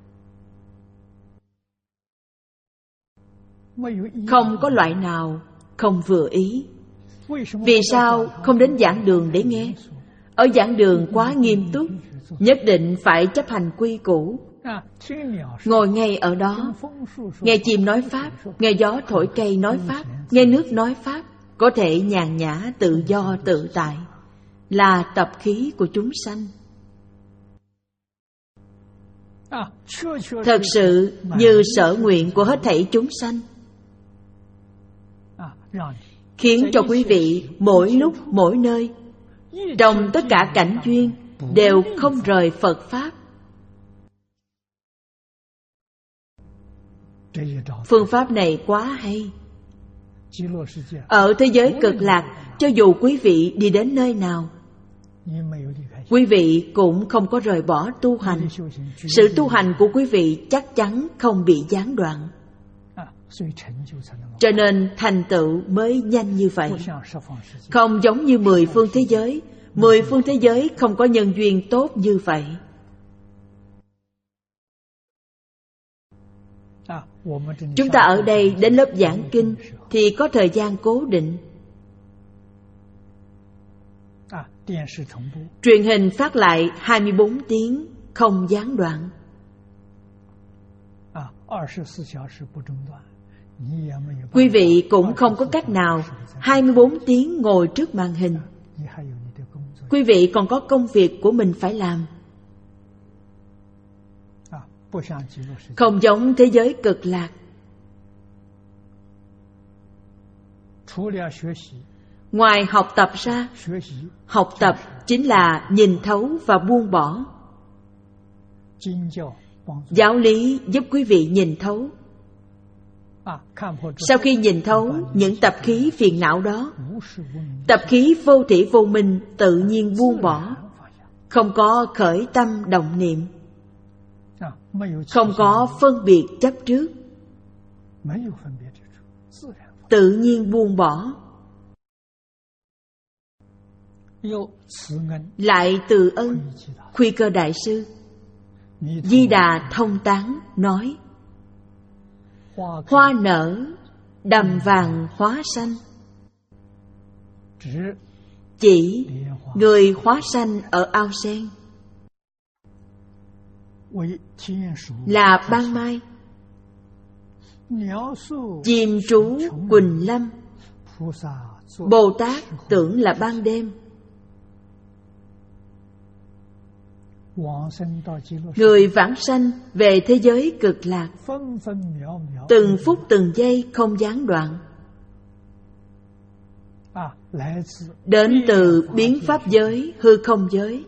Không có loại nào không vừa ý. Vì sao không đến giảng đường để nghe? Ở giảng đường quá nghiêm túc, nhất định phải chấp hành quy củ. Ngồi ngay ở đó, nghe chim nói pháp, nghe gió thổi cây nói pháp, nghe nước nói pháp, có thể nhàn nhã tự do tự tại, là tập khí của chúng sanh. Thật sự như sở nguyện của hết thảy chúng sanh, khiến cho quý vị mỗi lúc mỗi nơi, trong tất cả cảnh duyên, đều không rời Phật Pháp. Phương pháp này quá hay. Ở thế giới cực lạc, cho dù quý vị đi đến nơi nào, quý vị cũng không có rời bỏ tu hành. Sự tu hành của quý vị chắc chắn không bị gián đoạn. Cho nên thành tựu mới nhanh như vậy. Không giống như mười phương thế giới. Mười phương thế giới không có nhân duyên tốt như vậy. Chúng ta ở đây đến lớp giảng kinh thì có thời gian cố định. Truyền hình phát lại hai mươi bốn tiếng không gián đoạn. Quý vị cũng không có cách nào hai mươi bốn tiếng ngồi trước màn hình. Quý vị còn có công việc của mình phải làm. Không giống thế giới cực lạc. Ngoài học tập ra, học tập chính là nhìn thấu và buông bỏ. Giáo lý giúp quý vị nhìn thấu. Sau khi nhìn thấu những tập khí phiền não đó, tập khí vô thỉ vô minh tự nhiên buông bỏ, không có khởi tâm động niệm, không có phân biệt chấp trước, tự nhiên buông bỏ. Lại từ ân, Khuy Cơ Đại Sư Di Đà Thông Tán nói: hoa nở, đầm vàng hóa xanh. Chỉ người hóa xanh ở ao sen, là ban mai. Chim trú Quỳnh Lâm, Bồ Tát tưởng là ban đêm. Người vãng sanh về thế giới cực lạc, từng phút từng giây không gián đoạn. Đến từ biến pháp giới, hư không giới.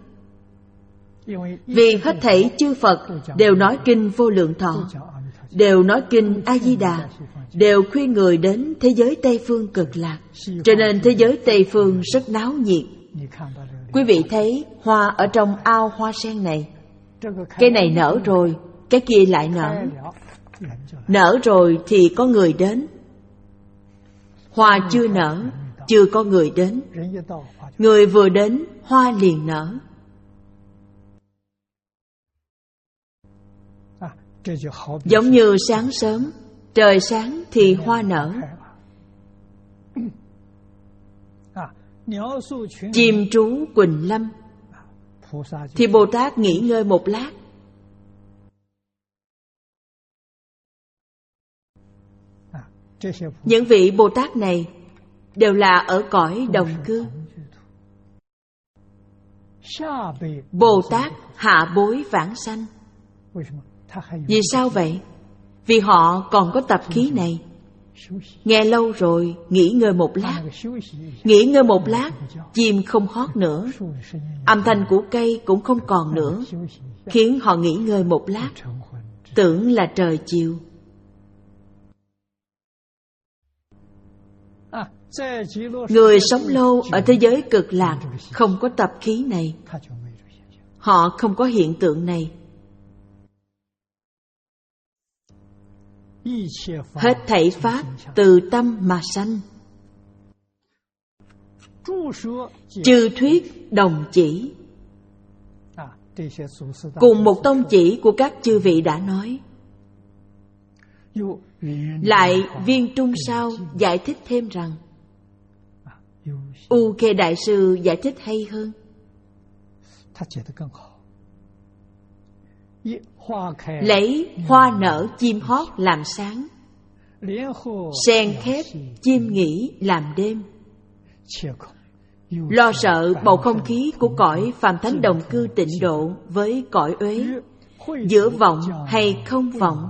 Vì hết thảy chư Phật đều nói kinh Vô Lượng Thọ, đều nói kinh A-di-đà, đều khuyên người đến thế giới Tây Phương cực lạc. Cho nên thế giới Tây Phương rất náo nhiệt. Quý vị thấy hoa ở trong ao hoa sen này, cái này nở rồi, cái kia lại nở. Nở rồi thì có người đến. Hoa chưa nở, chưa có người đến. Người vừa đến, hoa liền nở. Giống như sáng sớm, trời sáng thì hoa nở. chim trú Quỳnh Lâm, thì Bồ Tát nghỉ ngơi một lát. Những vị Bồ Tát này đều là ở cõi đồng cư. Bồ Tát hạ bối vãng sanh. Vì sao vậy? Vì họ còn có tập khí này. Nghe lâu rồi, nghỉ ngơi một lát. Nghỉ ngơi một lát, chim không hót nữa, âm thanh của cây cũng không còn nữa, khiến họ nghỉ ngơi một lát, tưởng là trời chiều. Người sống lâu ở thế giới cực lạc không có tập khí này, họ không có hiện tượng này. Hết thảy pháp từ tâm mà sanh. Chư thuyết đồng chỉ. Cùng một tông chỉ của các chư vị đã nói. Lại Viên Trung Sao giải thích thêm rằng, U Khê Đại Sư giải thích hay hơn. Lấy hoa nở chim hót làm sáng, sen khép chim nghỉ làm đêm. Lo sợ bầu không khí của cõi phàm thánh đồng cư tịnh độ với cõi uế, giữa vọng hay không vọng.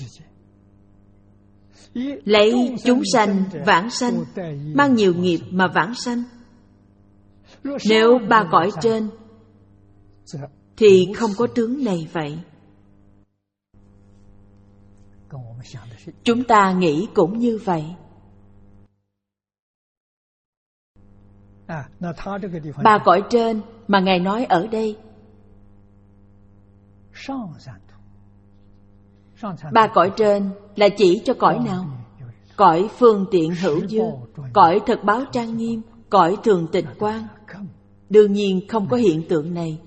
Lấy chúng sanh vãng sanh, mang nhiều nghiệp mà vãng sanh. Nếu ba cõi trên thì không có tướng này vậy. Chúng ta nghĩ cũng như vậy. Ba cõi trên mà Ngài nói ở đây, ba cõi trên là chỉ cho cõi nào? Cõi phương tiện hữu dư, cõi thật báo trang nghiêm, cõi thường tịch quang. Đương nhiên không có hiện tượng này.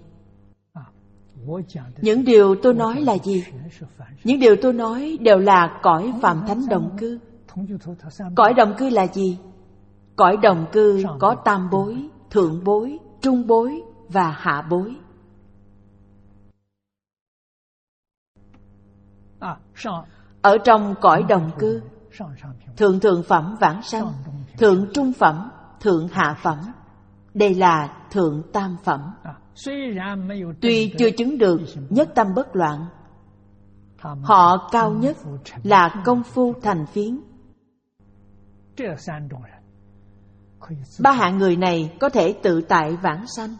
Những điều tôi nói là gì? Những điều tôi nói đều là cõi phàm thánh đồng cư. Cõi đồng cư là gì? Cõi đồng cư có tam bối, thượng bối, trung bối và hạ bối. Ở trong cõi đồng cư, thượng thượng phẩm vãng sanh, thượng trung phẩm, thượng hạ phẩm. Đây là thượng tam phẩm. Tuy chưa chứng được nhất tâm bất loạn, họ cao nhất là công phu thành phiến. Ba hạng người này có thể tự tại vãng sanh.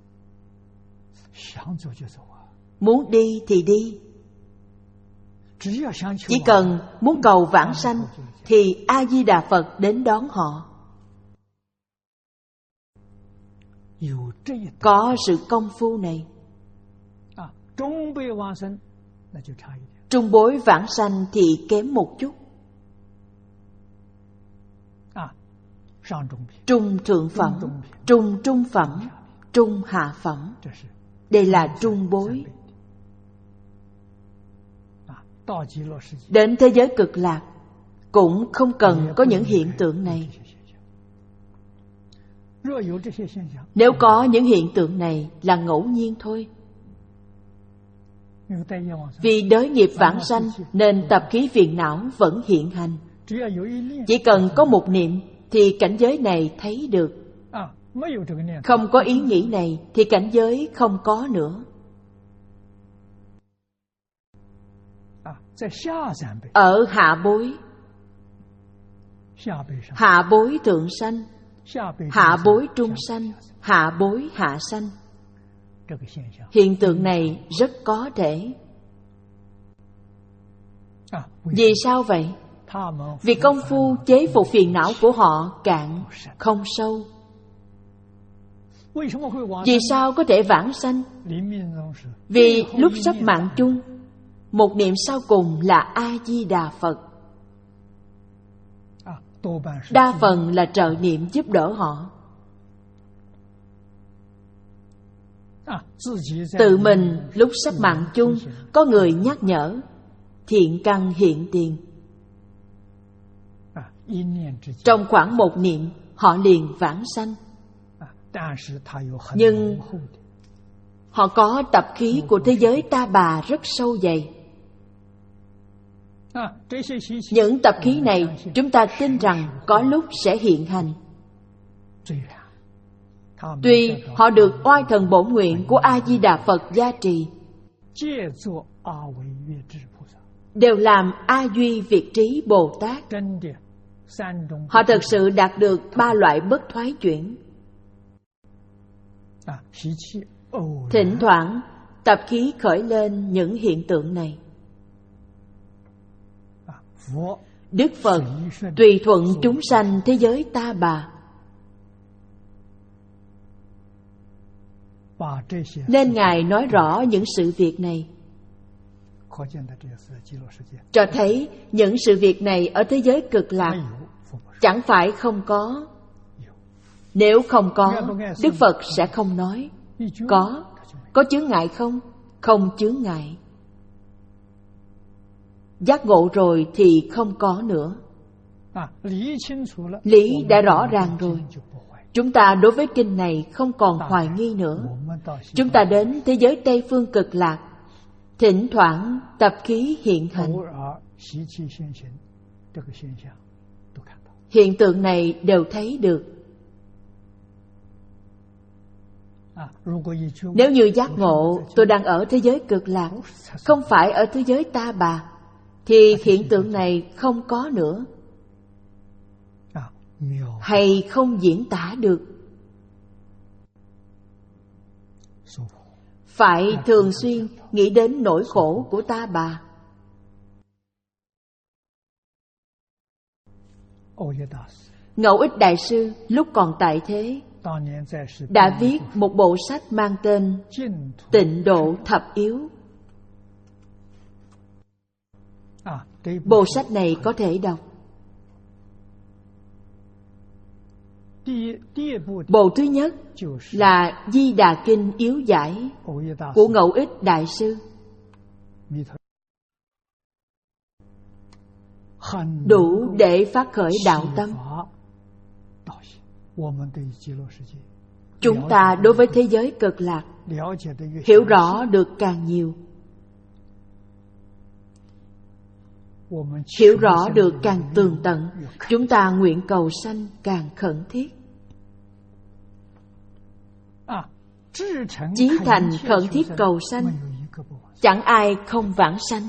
Muốn đi thì đi. Chỉ cần muốn cầu vãng sanh thì A-di-đà Phật đến đón họ. Có sự công phu này. Trung bối vãng sanh thì kém một chút. Trung thượng phẩm, trung trung phẩm, trung hạ phẩm. Đây là trung bối. Đến thế giới cực lạc cũng không cần có những hiện tượng này. Nếu có những hiện tượng này là ngẫu nhiên thôi. Vì đới nghiệp vãng sanh nên tập khí phiền não vẫn hiện hành. Chỉ cần có một niệm thì cảnh giới này thấy được. Không có ý nghĩ này thì cảnh giới không có nữa. Ở hạ bối, hạ bối thượng sanh, hạ bối trung sanh, hạ bối hạ sanh. Hiện tượng này rất có thể. Vì sao vậy? Vì công phu chế phục phiền não của họ cạn, không sâu. Vì sao có thể vãng sanh? Vì lúc sắp mạng chung, một niệm sau cùng là A-di-đà Phật. Đa phần là trợ niệm giúp đỡ họ. Tự mình lúc sắp mạng chung, có người nhắc nhở, thiện căn hiện tiền. Trong khoảng một niệm, họ liền vãng sanh. Nhưng họ có tập khí của thế giới ta bà rất sâu dày. Những tập khí này chúng ta tin rằng có lúc sẽ hiện hành. Tuy họ được oai thần bổn nguyện của A-di-đà Phật gia trì, đều làm A Duy Việt Trí Bồ Tát. Họ thật sự đạt được ba loại bất thoái chuyển. Thỉnh thoảng tập khí khởi lên những hiện tượng này. Đức Phật tùy thuận chúng sanh thế giới ta bà, nên Ngài nói rõ những sự việc này, cho thấy những sự việc này ở thế giới cực lạc chẳng phải không có. Nếu không có, Đức Phật sẽ không nói. Có, có chướng ngại không? Không chướng ngại. Giác ngộ rồi thì không có nữa. Lý đã rõ ràng rồi. Chúng ta đối với kinh này không còn hoài nghi nữa. Chúng ta đến thế giới Tây Phương cực lạc, thỉnh thoảng tập khí hiện hành. Hiện tượng này đều thấy được. Nếu như giác ngộ tôi đang ở thế giới cực lạc, không phải ở thế giới ta bà, thì hiện tượng này không có nữa, hay không diễn tả được. Phải thường xuyên nghĩ đến nỗi khổ của ta bà. Ngẫu Ích Đại Sư lúc còn tại thế đã viết một bộ sách mang tên Tịnh Độ Thập Yếu. Bộ sách này có thể đọc. Bộ thứ nhất là Di Đà Kinh Yếu Giải của Ngẫu Ích Đại Sư. Đủ để phát khởi đạo tâm. Chúng ta đối với thế giới cực lạc hiểu rõ được càng nhiều, hiểu rõ được càng tường tận, chúng ta nguyện cầu sanh càng khẩn thiết. Chí thành khẩn thiết cầu sanh, chẳng ai không vãng sanh.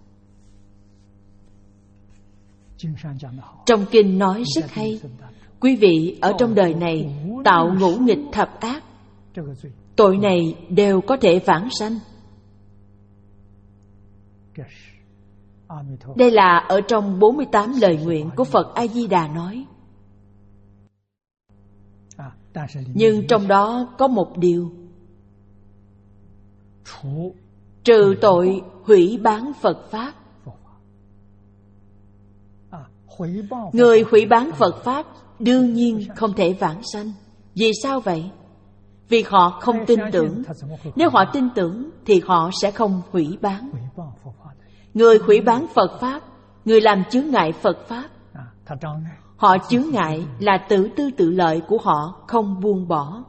Trong kinh nói rất hay. Quý vị ở trong đời này tạo ngũ nghịch thập ác, tội này đều có thể vãng sanh. Đây là ở trong bốn mươi tám lời nguyện của Phật A-di-đà nói. Nhưng trong đó có một điều: trừ tội hủy bán Phật Pháp. Người hủy bán Phật Pháp đương nhiên không thể vãng sanh. Vì sao vậy? Vì họ không tin tưởng. Nếu họ tin tưởng thì họ sẽ không hủy bán. Người hủy bán Phật Pháp, người làm chướng ngại Phật Pháp, họ chướng ngại là tự tư tự lợi của họ không buông bỏ.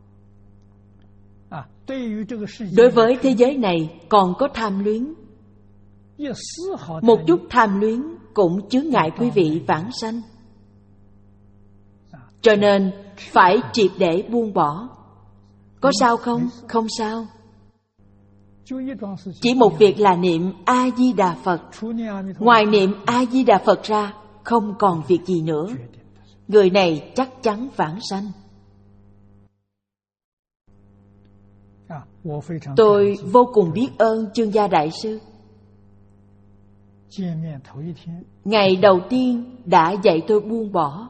Đối với thế giới này còn có tham luyến, một chút tham luyến cũng chướng ngại quý vị vãng sanh. Cho nên phải triệt để buông bỏ. Có sao không? Không sao. Chỉ một việc là niệm A-di-đà Phật. Ngoài niệm A-di-đà Phật ra không còn việc gì nữa. Người này chắc chắn vãng sanh. Tôi vô cùng biết ơn Chương Gia Đại Sư. Ngày đầu tiên đã dạy tôi buông bỏ.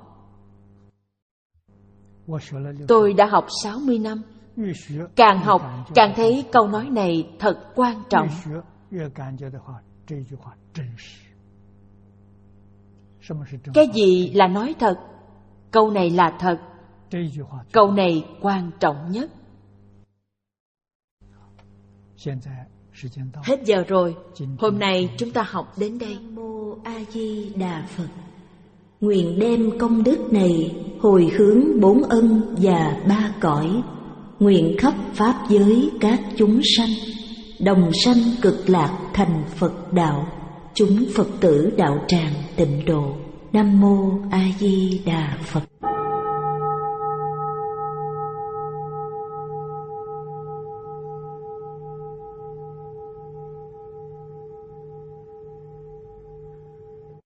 Tôi đã học sáu mươi năm. Càng học càng thấy câu nói này thật quan trọng. Cái gì là nói thật? Câu này là thật. Câu này quan trọng nhất. Hết giờ rồi. Hôm nay chúng ta học đến đây. Nam Mô A Di Đà Phật. Nguyện đem công đức này hồi hướng bốn ân và ba cõi, nguyện khắp pháp giới các chúng sanh đồng sanh cực lạc thành Phật đạo, chúng Phật tử đạo tràng tịnh độ. Nam mô A Di Đà Phật.